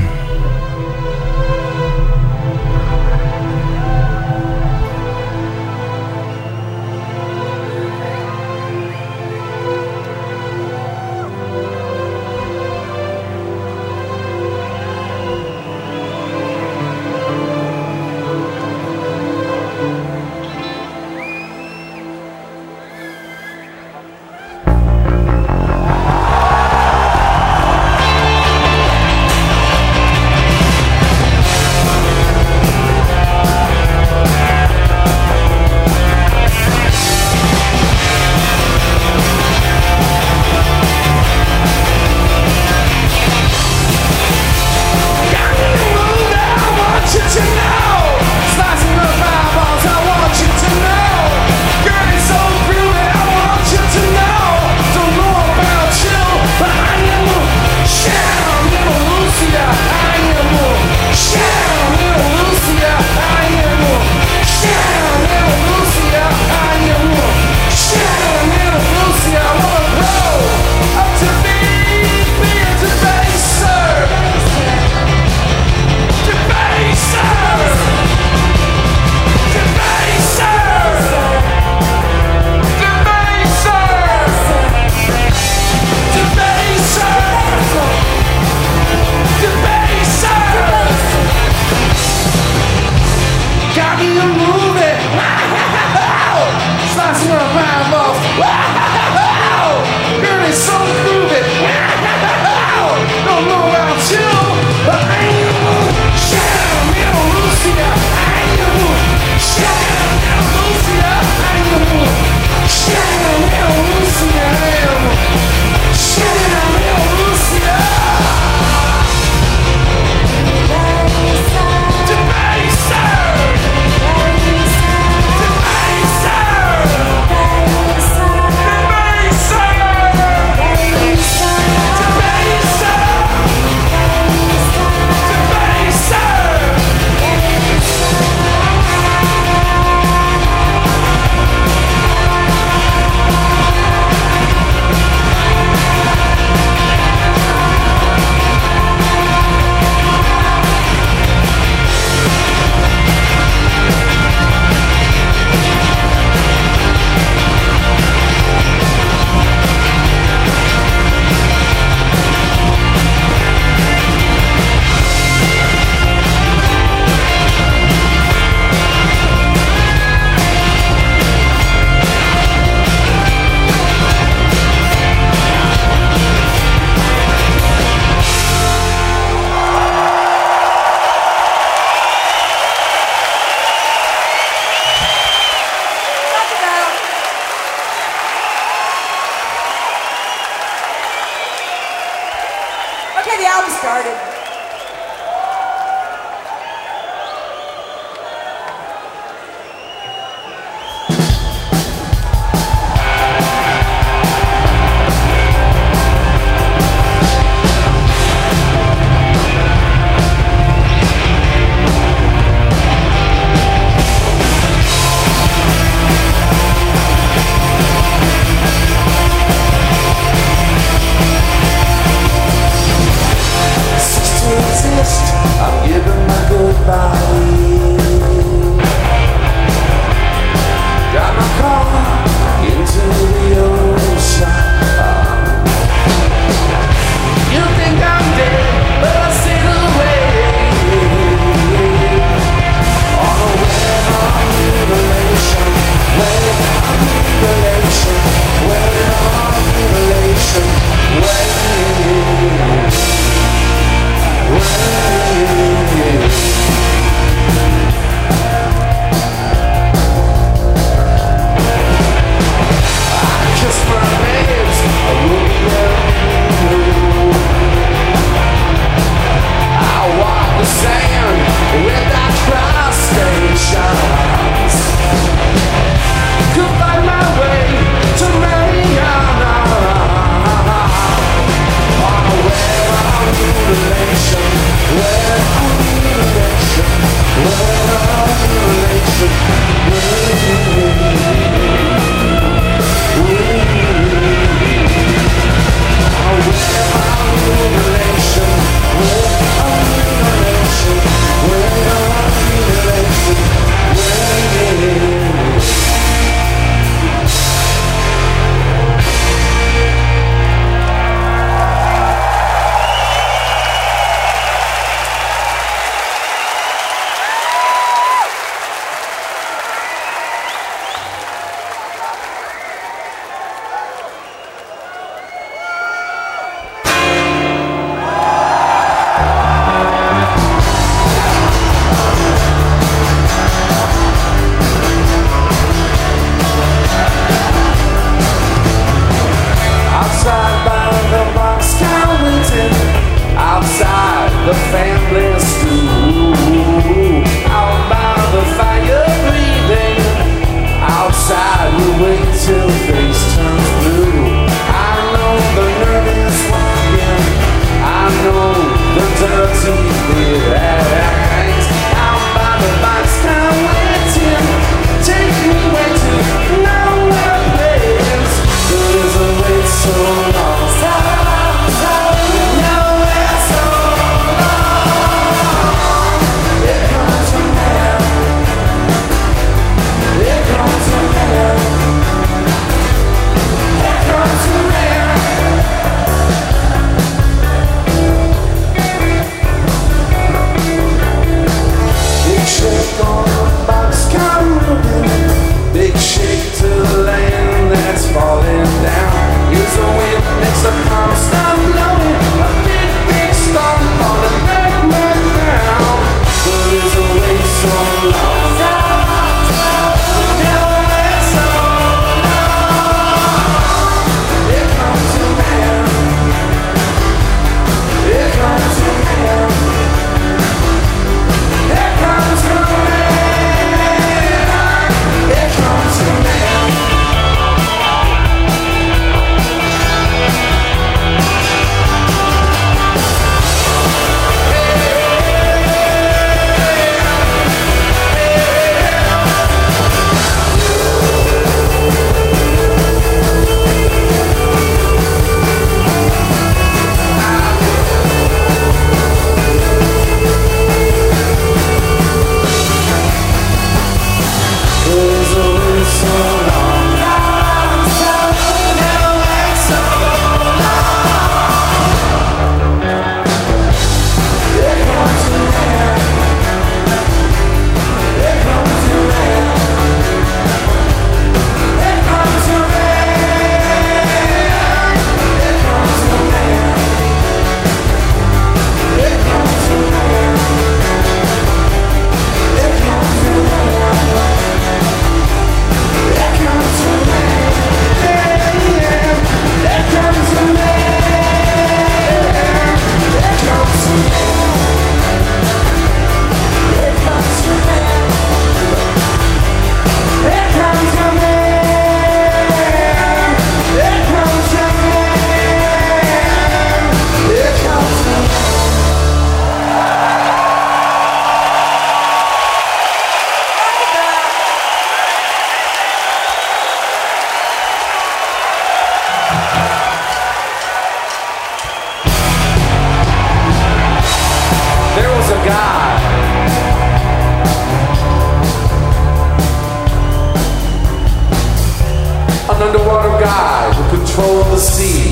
underwater guy who controlled the sea.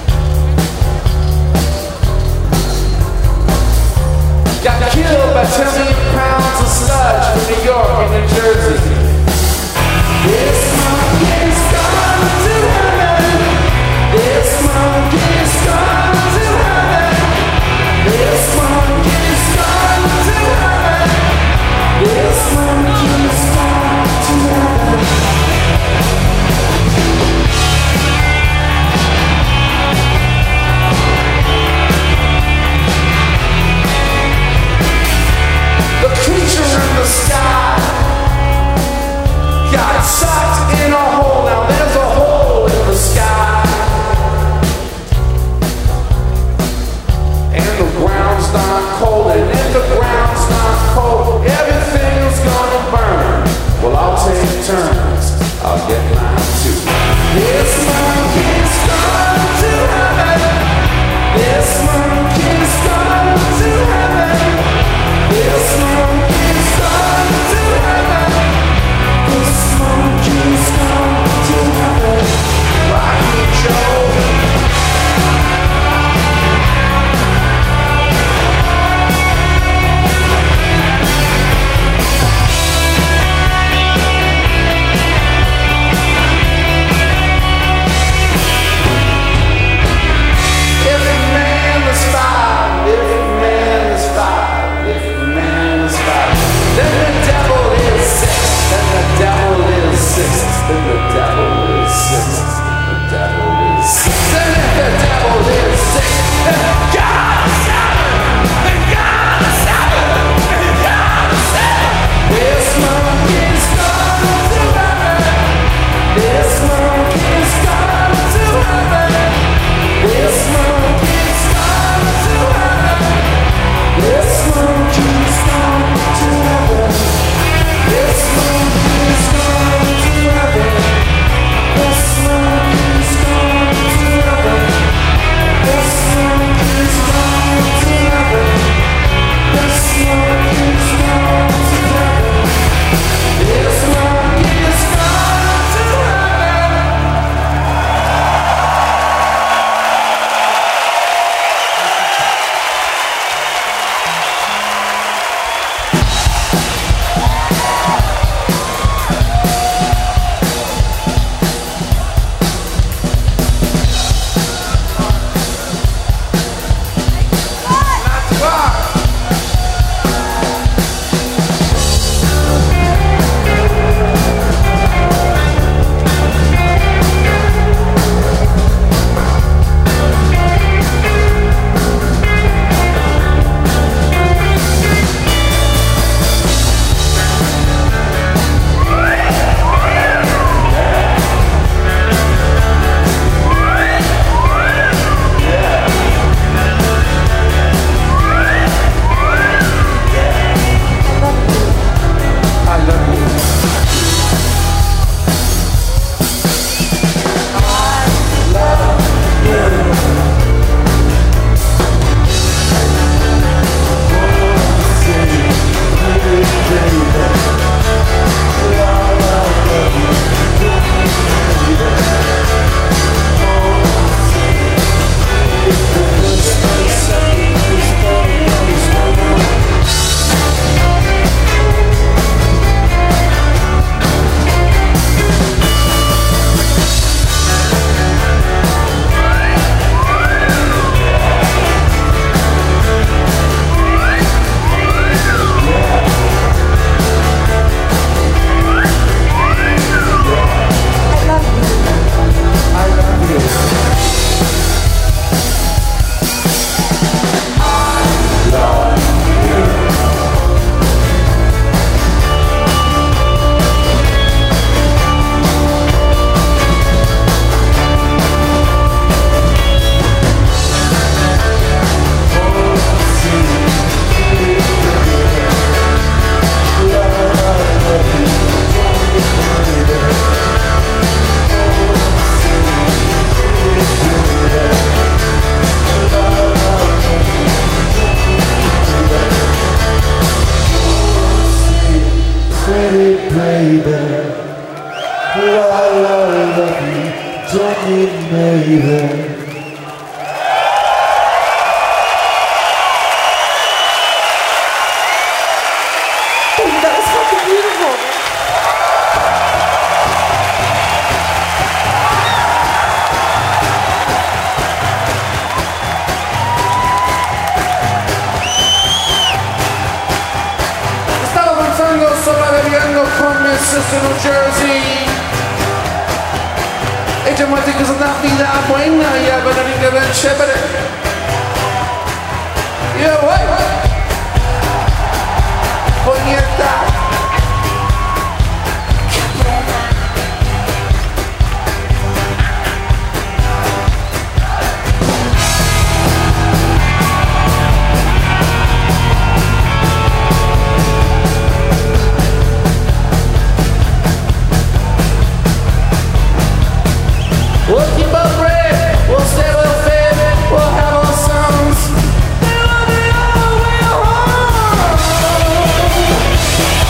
Got killed by 10 million pounds of sludge from New York and New Jersey. This monkey's gone to heaven. This monkey's gone to heaven. This monkey's gone to heaven. This monkey's gone to heaven. The creature in the sky got sucked in a hole. Now there's a hole in the sky, and the ground's not cold. And if the ground's not cold, everything's gonna burn. Well, I'll take turns. I'll get mine too. This monkey's gone to heaven. This monkey's gone to heaven. This monkey's gone to heaven. This monkey's gone to heaven. Rocky Joe. don't need baby. That was fucking beautiful. Estaba pensando sobreviviendo con mi sister New Jersey. Ella me dice que es una vida buena, ya pero ni que ver chévere. Yeah, what? Puñeta. We'll keep up bread, we'll stay well fed, we'll have our songs. They will be all we are.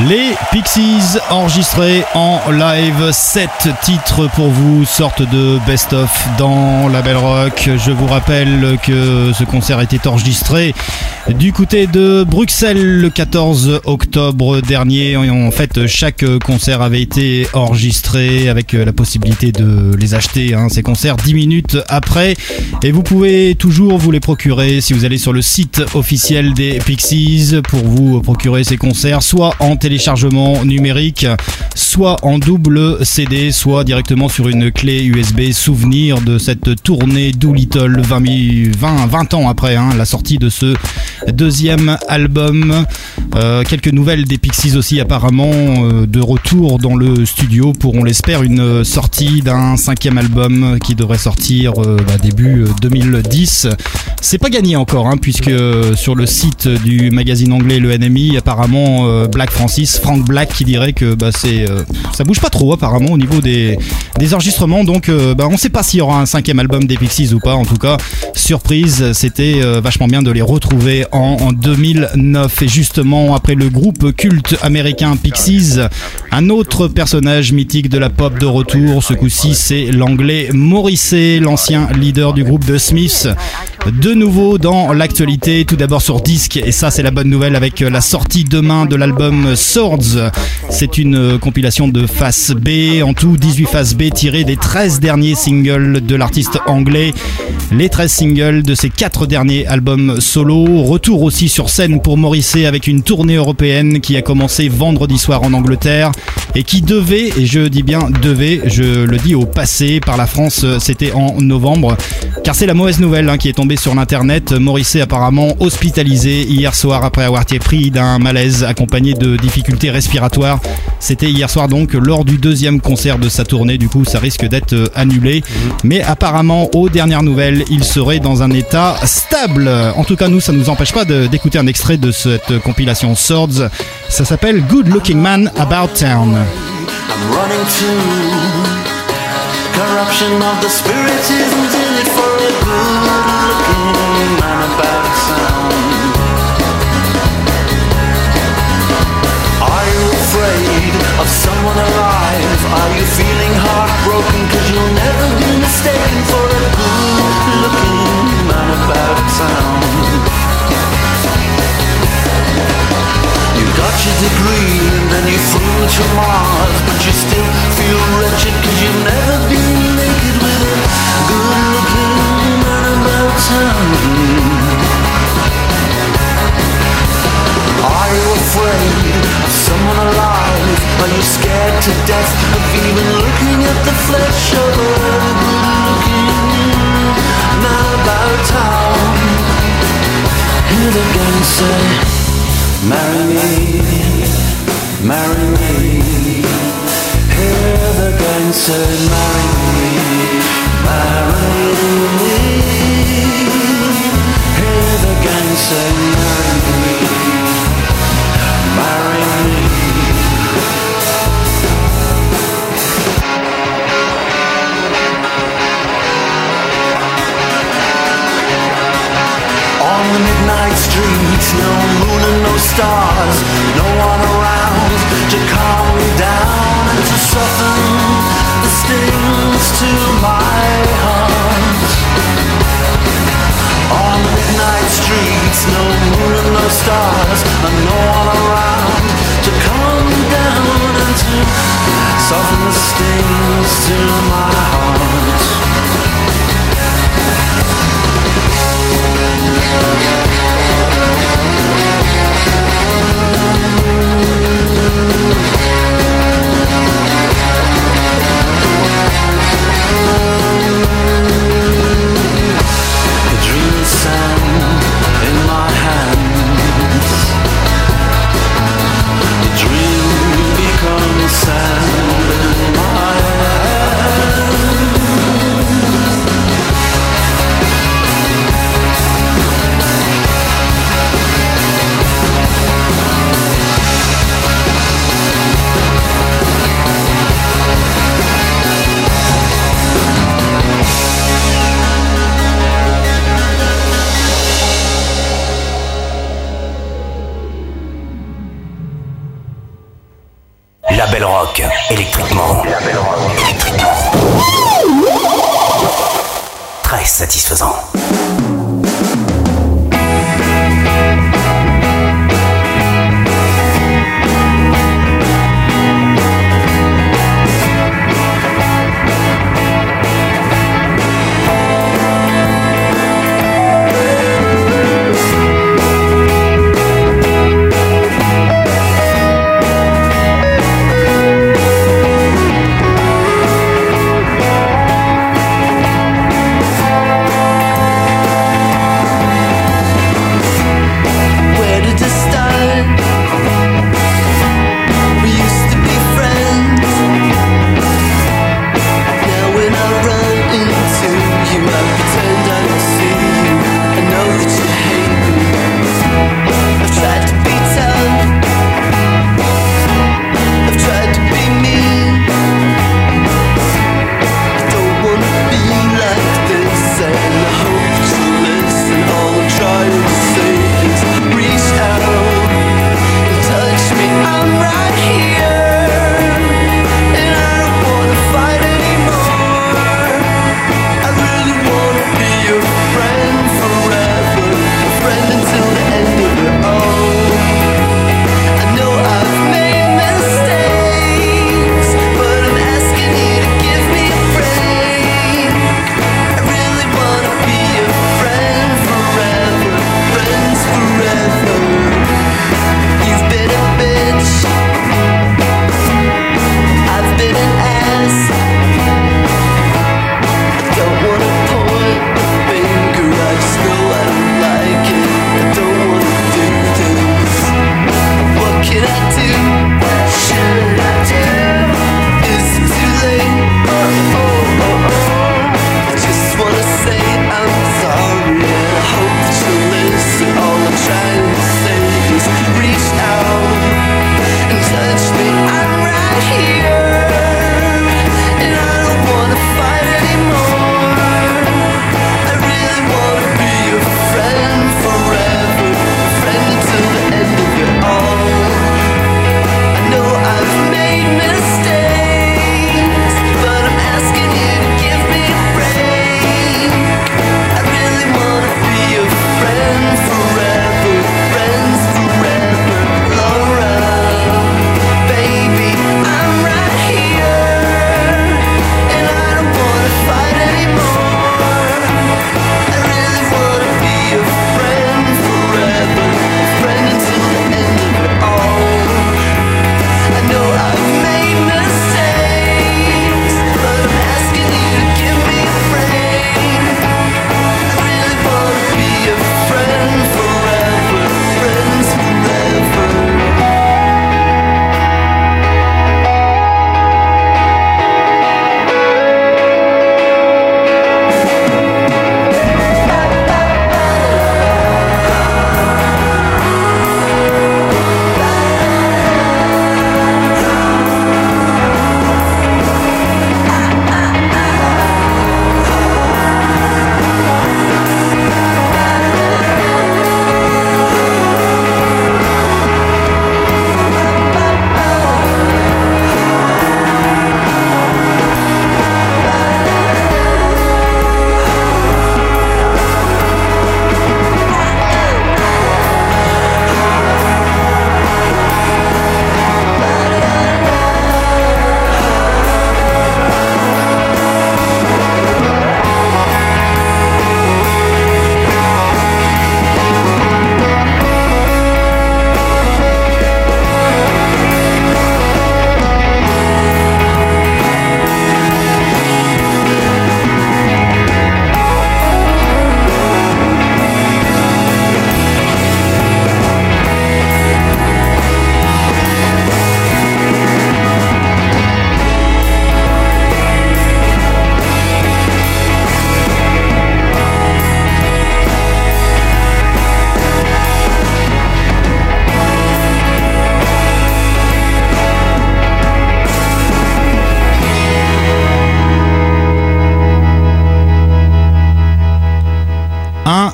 Les Pixies enregistrés en live, 7 titres pour vous, sorte de best-of dans la Belle Rock. Je vous rappelle que ce concert a été enregistré du côté de Bruxelles le 14 octobre dernier. En fait, chaque concert avait été enregistré avec la possibilité de les acheter, ces concerts 10 minutes après. Et vous pouvez toujours vous les procurer si vous allez sur le site officiel des Pixies pour vous procurer ces concerts, soit en téléchargement numérique, soit en double CD, soit directement sur une clé USB, souvenir de cette tournée Doolittle 20 ans après la sortie de ce deuxième album. Quelques nouvelles des Pixies aussi, apparemment de retour dans le studio pour, on l'espère, une sortie d'un 5e album qui devrait sortir début 2010. C'est pas gagné encore, puisque sur le site du magazine anglais Le NME, apparemment Frank Black qui dirait que ça bouge pas trop apparemment au niveau des enregistrements, donc on sait pas s'il y aura un 5e album des Pixies ou pas. En tout cas, surprise, c'était vachement bien de les retrouver en 2009. Et justement, après le groupe culte américain Pixies, un autre personnage mythique de la pop de retour. Ce coup-ci, c'est l'anglais Morrissey, l'ancien leader du groupe The Smiths, de nouveau dans l'actualité, tout d'abord sur disque, et ça c'est la bonne nouvelle, avec la sortie demain de l'album Swords. C'est une compilation de face B, en tout 18 faces B tirées des 13 derniers singles de l'artiste anglais, les 13 singles de ses 4 derniers albums solo. Retour aussi sur scène pour Morrissey avec une tournée européenne qui a commencé vendredi soir en Angleterre et qui devait, et je dis bien devait, je le dis au passé, par la France, c'était en novembre, car c'est la mauvaise nouvelle qui est tombée sur l'internet. Morrissey apparemment hospitalisé hier soir après avoir été pris d'un malaise accompagné de difficultés respiratoires. C'était hier soir donc, lors du deuxième concert de sa tournée. Du coup ça risque d'être annulé, mais apparemment aux dernières nouvelles il serait dans un état stable. En tout cas nous, ça nous empêche pas d'écouter un extrait de cette compilation Swords. Ça s'appelle Good Looking Man About Town. I'm running to corruption of the spirit isn't in it for a good looking man about town. Are you afraid of someone alive? Are you feeling heartbroken cause you'll never be mistaken for a good looking man about town? You got your degree and then you flew to Mars, but you still feel wretched cause you've never been naked with a good looking man about town. Are you afraid of someone alive? Are you scared to death of even looking at the flesh of a good looking man about town? Hear the gang say, marry me, marry me. Hear the gang say, marry me, marry me. Hear the gang say, marry me, marry me. On the midnight streets, no moon and no stars, no one around to calm me down and to soften the stings to my heart. On the midnight streets, no moon and no stars, and no one around to calm me down and to soften the stings to my heart. Sand in my hands. rock, électriquement. La Belle Rock, électriquement. Très satisfaisant.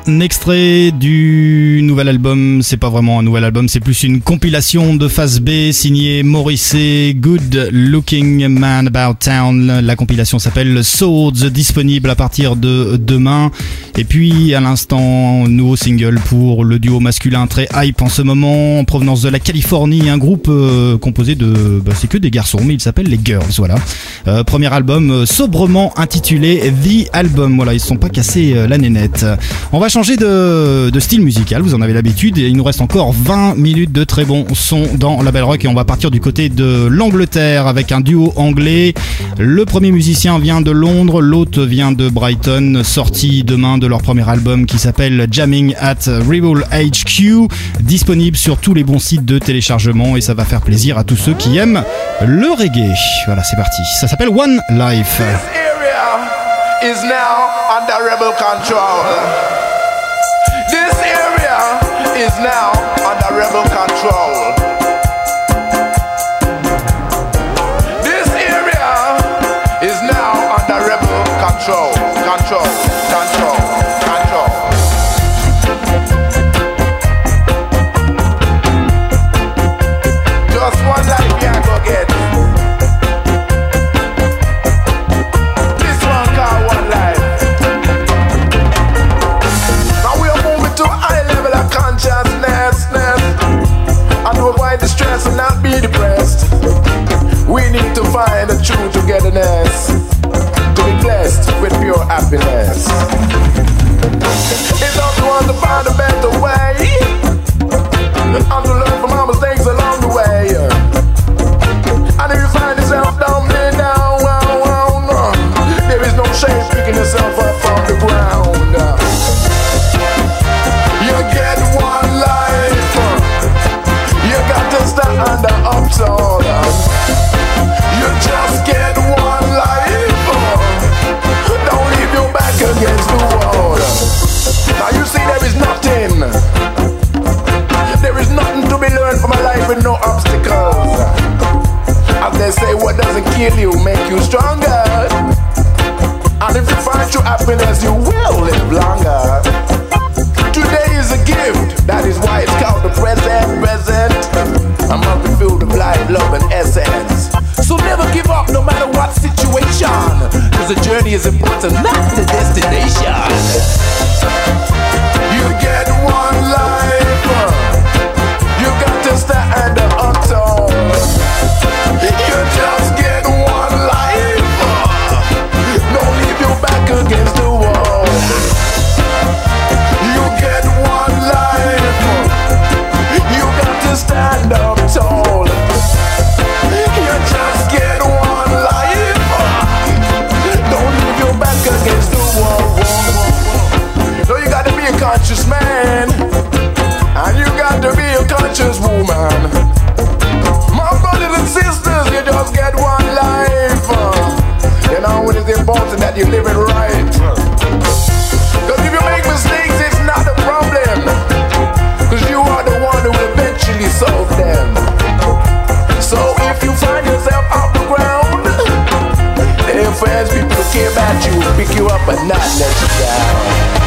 extrait du nouvel album. C'est pas vraiment un nouvel album, c'est plus une compilation de phase B signée Morrissey, Good Looking Man About Town. La compilation s'appelle Swords, disponible à partir de demain. Et puis à l'instant, nouveau single pour le duo masculin très hype en ce moment, en provenance de la Californie, un groupe composé de, c'est que des garçons, mais il s'appelle les Girls, voilà. Premier album sobrement intitulé The Album. Voilà, ils se sont pas cassés la nénette. On va changer de style musical, vous en avez l'habitude, et il nous reste encore 20 minutes de très bons sons dans la Belle Rock, et on va partir du côté de l'Angleterre avec un duo anglais. Le premier musicien vient de Londres, l'autre vient de Brighton, sorti demain de leur premier album qui s'appelle Jamming at Rebel HQ, disponible sur tous les bons sites de téléchargement, et ça va faire plaisir à tous ceux qui aiment le reggae. Voilà, c'est parti. Ça s'appelle One Life. Is now under rebel control. This area is now under rebel control. This area is now under rebel control. Control. Just one life you go get. And not be depressed. We need to find a true togetherness, to be blessed with pure happiness. It's up to us to find a better way, and to learn from our mistakes along the way. And if you find yourself dumbly down, there is no shame picking yourself up from the ground. You get one life. Stand up tall. You just get one life. Don't leave your back against the wall. Now you see there is nothing to be learned from a life with no obstacles. As they say, what doesn't kill you make you stronger. And if you find true happiness, you will live longer. Today is a gift, that is why it's called the present. I'm up and filled with life, love and essence. So never give up no matter what situation, cause the journey is important, not the destination. You get one life, you got to stand up tall. You just get one life, don't leave your back against the wall. You get one life, you got to stand up tall. You just get one life, don't leave your back against the wall. So you got to be a conscious man, and you got to be a conscious woman. My brothers and sisters, you just get one life. You know, it is important that you live it right. Cause if you make mistakes, it's not a problem, cause you are the one who will eventually solve them. So if you find yourself off the ground, your friends, people who care about you will pick you up and not let you down.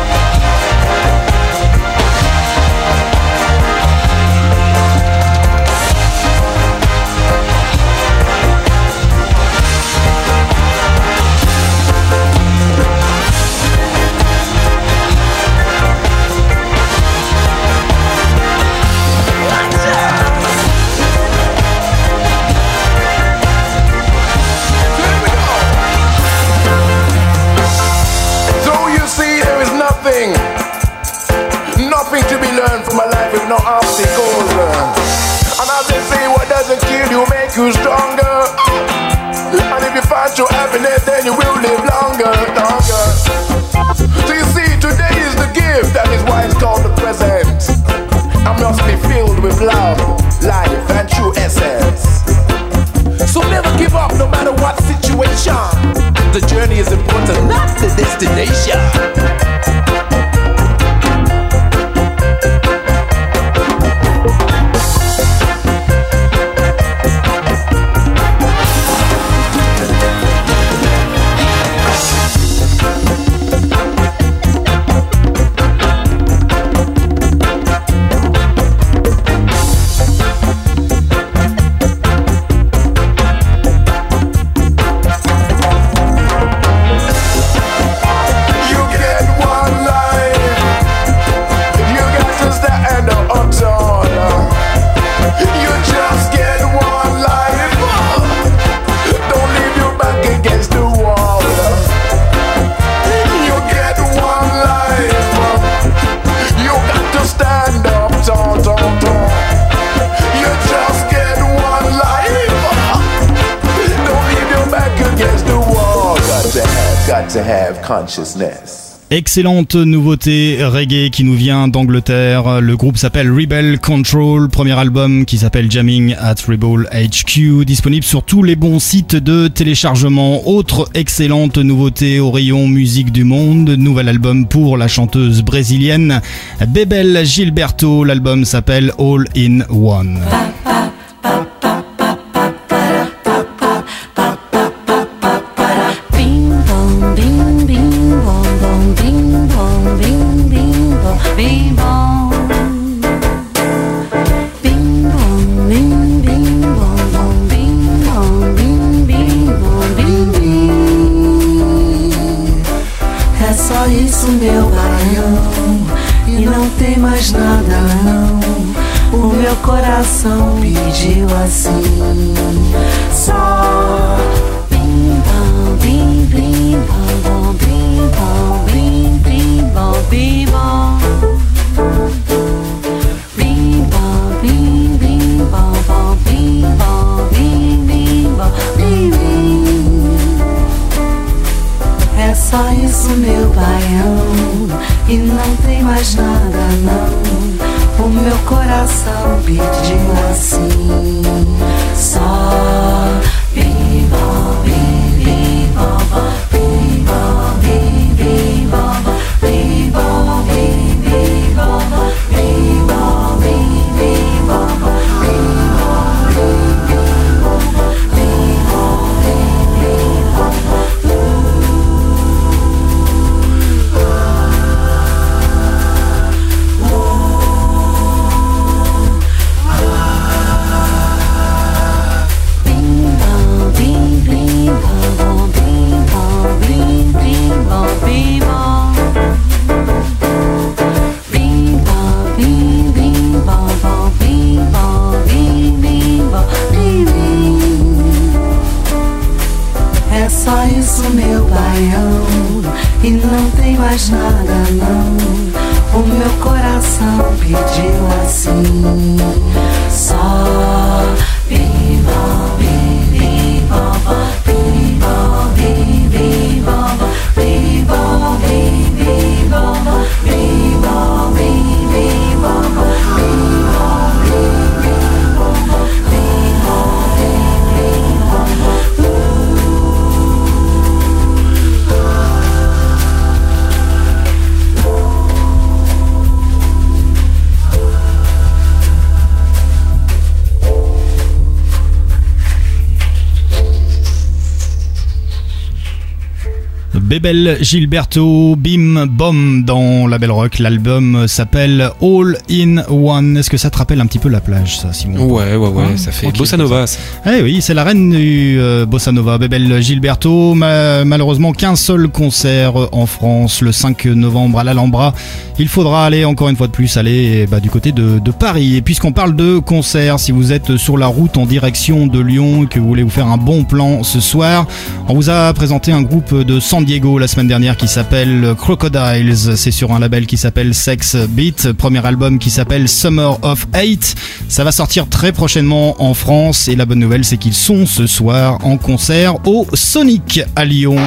Nothing to be learned from a life with no obstacles. And as they say, what doesn't kill you make you stronger. And if you find true happiness, then you will live longer. So you see, today is the gift, that is why it's called the present. I must be filled with love, life, and true essence. So never give up, no matter what situation. The journey is important, not the destination. got to have consciousness. Excellente nouveauté reggae qui nous vient d'Angleterre. Le groupe s'appelle Rebel Control. Premier album qui s'appelle Jamming at Rebel HQ. Disponible sur tous les bons sites de téléchargement. Autre excellente nouveauté au rayon musique du monde. Nouvel album pour la chanteuse brésilienne Bebel Gilberto. L'album s'appelle All in One. Isso, meu baião, e não tem mais nada não. O meu coração pediu assim, só bim bom, bim bim bom, bim bom, bim bim bom, bim bom, bim bom, bim bim bom, bim bom, bim bim bom, bim bim. É só isso, meu baião, e não tem mais nada não. O meu coração pediu assim, só bim bom, bim bim bom, bim bom, bim bim bom, bim bom, bim bim bom, bim bom, bim bim bom, bim bom, é só isso, meu baião, e não tem mais nada não. O meu coração pediu assim, só bim bom, bim bim bom, bim bom, bim bim bom, bim bom, bim bim bom, bim bom, bim bim bom, Bebel Gilberto, Bim Bom dans la Belle Rock. L'album s'appelle All in One. Est-ce que ça te rappelle un petit peu la plage, ça, Simon? Ouais, ça fait okay, Bossa Nova. Ça. Eh oui, c'est la reine du Bossa Nova, Bebel Gilberto. Malheureusement, qu'un seul concert en France le 5 novembre à l'Alhambra. Il faudra aller, encore une fois de plus, aller du côté de Paris. Et puisqu'on parle de concerts, si vous êtes sur la route en direction de Lyon et que vous voulez vous faire un bon plan ce soir, on vous a présenté un groupe de San Diego la semaine dernière qui s'appelle Crocodiles. C'est sur un label qui s'appelle Sex Beat. Premier album qui s'appelle Summer of Hate. Ça va sortir très prochainement en France et la bonne nouvelle c'est qu'ils sont ce soir en concert au Sonic à Lyon.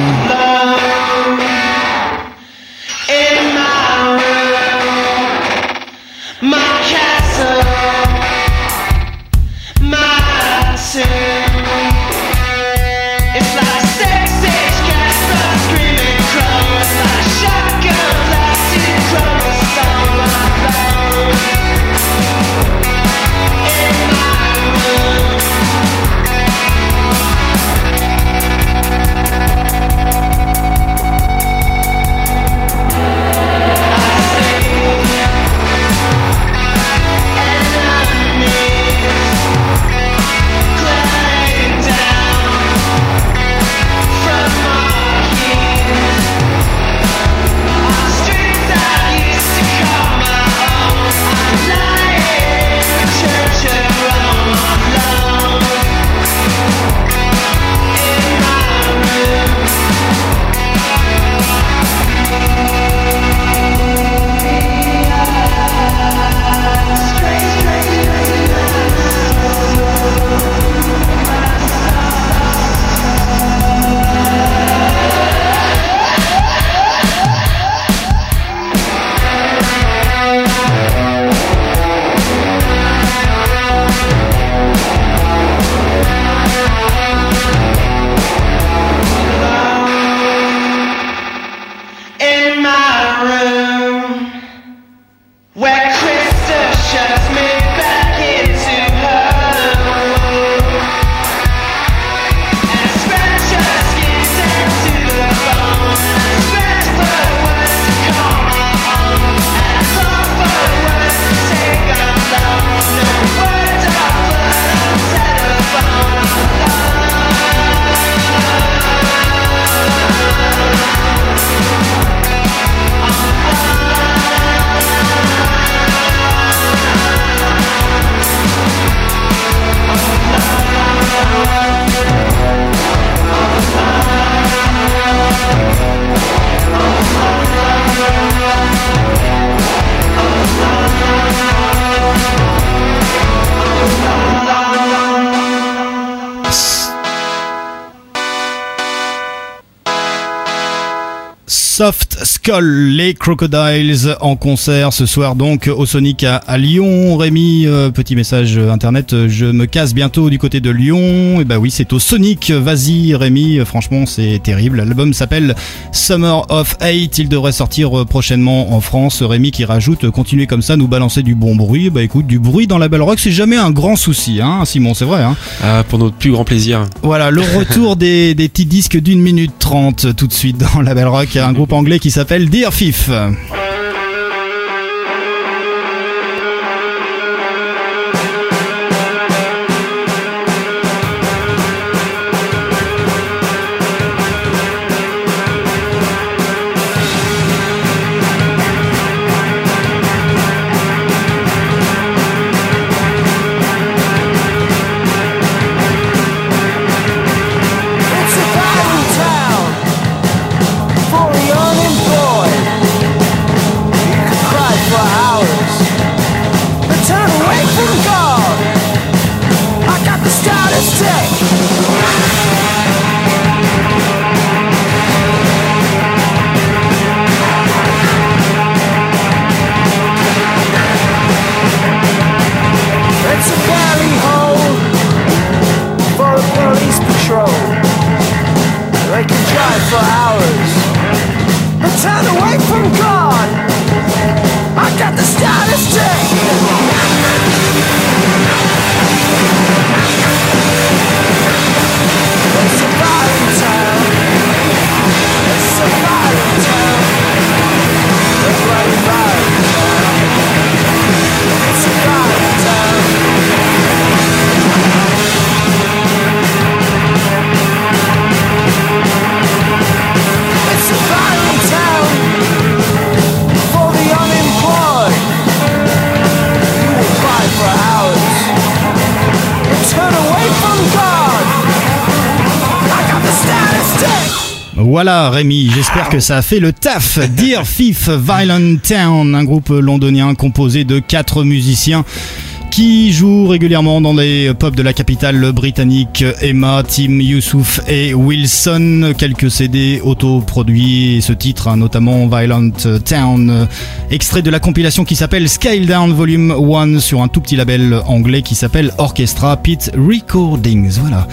Soft Skull, les Crocodiles en concert ce soir donc au Sonic à Lyon. Rémi, petit message internet, je me casse bientôt du côté de Lyon. Et bah oui, c'est au Sonic, vas-y Rémi, franchement c'est terrible. L'album s'appelle Summer of Hate, il devrait sortir prochainement en France. Rémi qui rajoute, continuez comme ça, nous balancer du bon bruit. Bah écoute, du bruit dans la Belle Rock, c'est jamais un grand souci, hein Simon, c'est vrai, hein. Ah, pour notre plus grand plaisir. Voilà, le retour des petits disques d'1 minute 30 tout de suite dans la Belle Rock. Il y a un groupe anglais qui s'appelle Dear Thief. Voilà Rémi, j'espère que ça a fait le taf. Dear Thief, Violent Town, un groupe londonien composé de 4 musiciens qui joue régulièrement dans les pubs de la capitale britannique. Emma, Tim, Youssouf et Wilson. Quelques CD autoproduits et ce titre, hein, notamment Violent Town, extrait de la compilation qui s'appelle Scale Down Volume 1 sur un tout petit label anglais qui s'appelle Orchestra Pit Recordings. Voilà.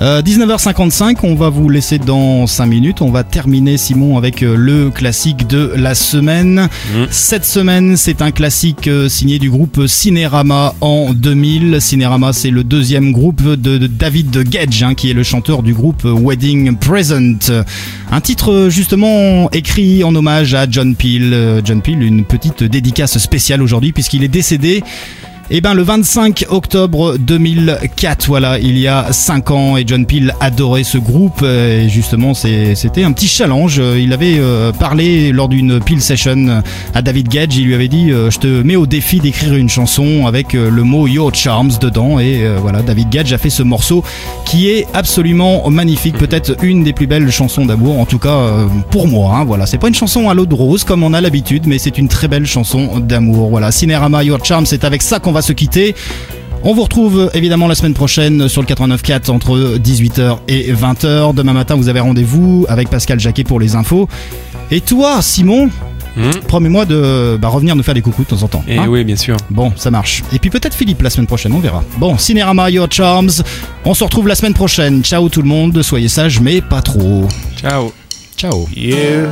19h55, on va vous laisser dans 5 minutes. On va terminer, Simon, avec le classique de la semaine. Cette semaine, c'est un classique signé du groupe Cinérama en 2000. Cinérama, c'est le deuxième groupe de David Gedge, hein, qui est le chanteur du groupe Wedding Present. Un titre justement écrit en hommage à John Peel. John Peel, une petite dédicace spéciale aujourd'hui puisqu'il est décédé le 25 octobre 2004, voilà, il y a 5 ans, et John Peel adorait ce groupe, et justement c'était un petit challenge. Il avait parlé lors d'une Peel Session à David Gedge, il lui avait dit je te mets au défi d'écrire une chanson avec le mot Your Charms dedans, et voilà, David Gedge a fait ce morceau qui est absolument magnifique, peut-être une des plus belles chansons d'amour, en tout cas pour moi, hein, voilà, c'est pas une chanson à l'eau de rose comme on a l'habitude, mais c'est une très belle chanson d'amour. Voilà, Cinérama, Your Charms, c'est avec ça qu'on va se quitter. On vous retrouve évidemment la semaine prochaine sur le 89.4 entre 18h et 20h. Demain matin, vous avez rendez-vous avec Pascal Jacquet pour les infos. Et toi, Simon, promets-moi de revenir nous faire des coucous de temps en temps. Et oui, bien sûr. Bon, ça marche. Et puis peut-être Philippe la semaine prochaine, on verra. Bon, Cinérama, Your Charms. On se retrouve la semaine prochaine. Ciao tout le monde, soyez sages, mais pas trop. Ciao. Ciao. You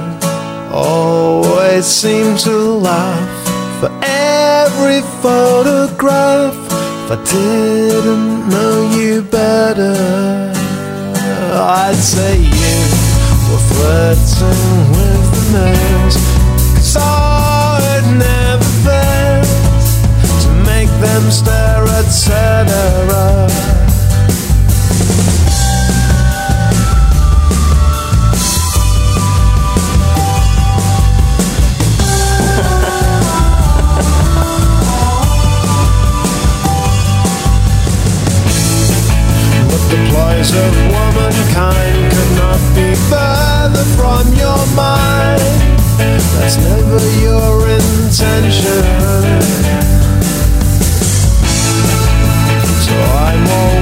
always seem to laugh for every photograph. If I didn't know you better, I'd say you were flirting with the males, 'cause it never fails to make them stare, etc. Of womankind could not be further from your mind. That's never your intention. So I'm always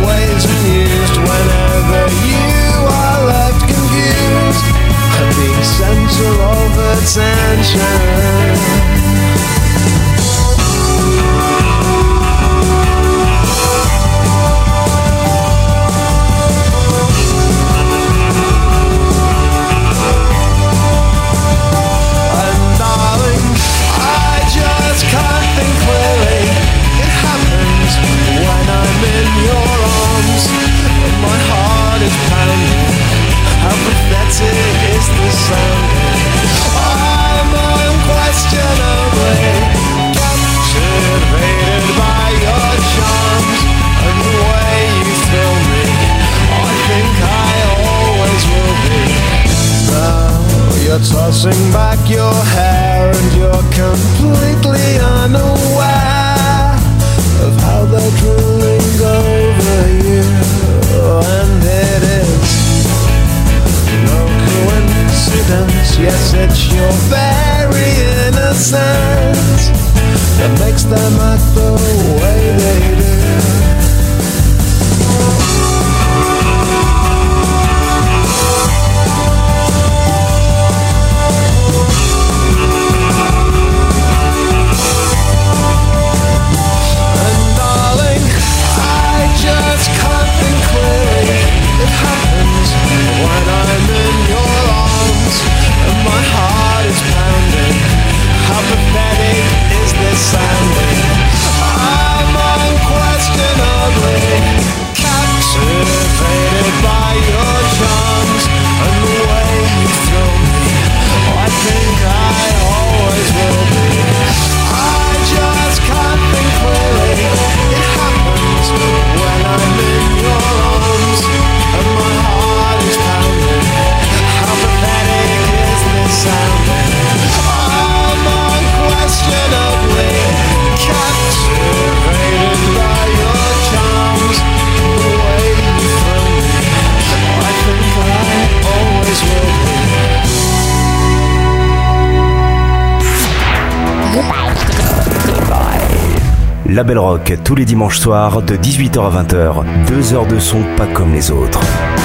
tossing back your hair, and you're completely unaware of how they're drooling over you. And it is no coincidence, yes, it's your very innocence that makes them act the way they do. Sounding, I'm unquestionably captivated by your charms and the way you thrill me. I think I always will be. I just can't think clearly. It happens when I'm in your arms and my heart is pounding. How pathetic is this sounding? I'm unquestionably captivated by your charms, the way you thrill me. I think I always will be. La Belle Rock, tous les dimanches soirs de 18h à 20h, 2 heures de son pas comme les autres.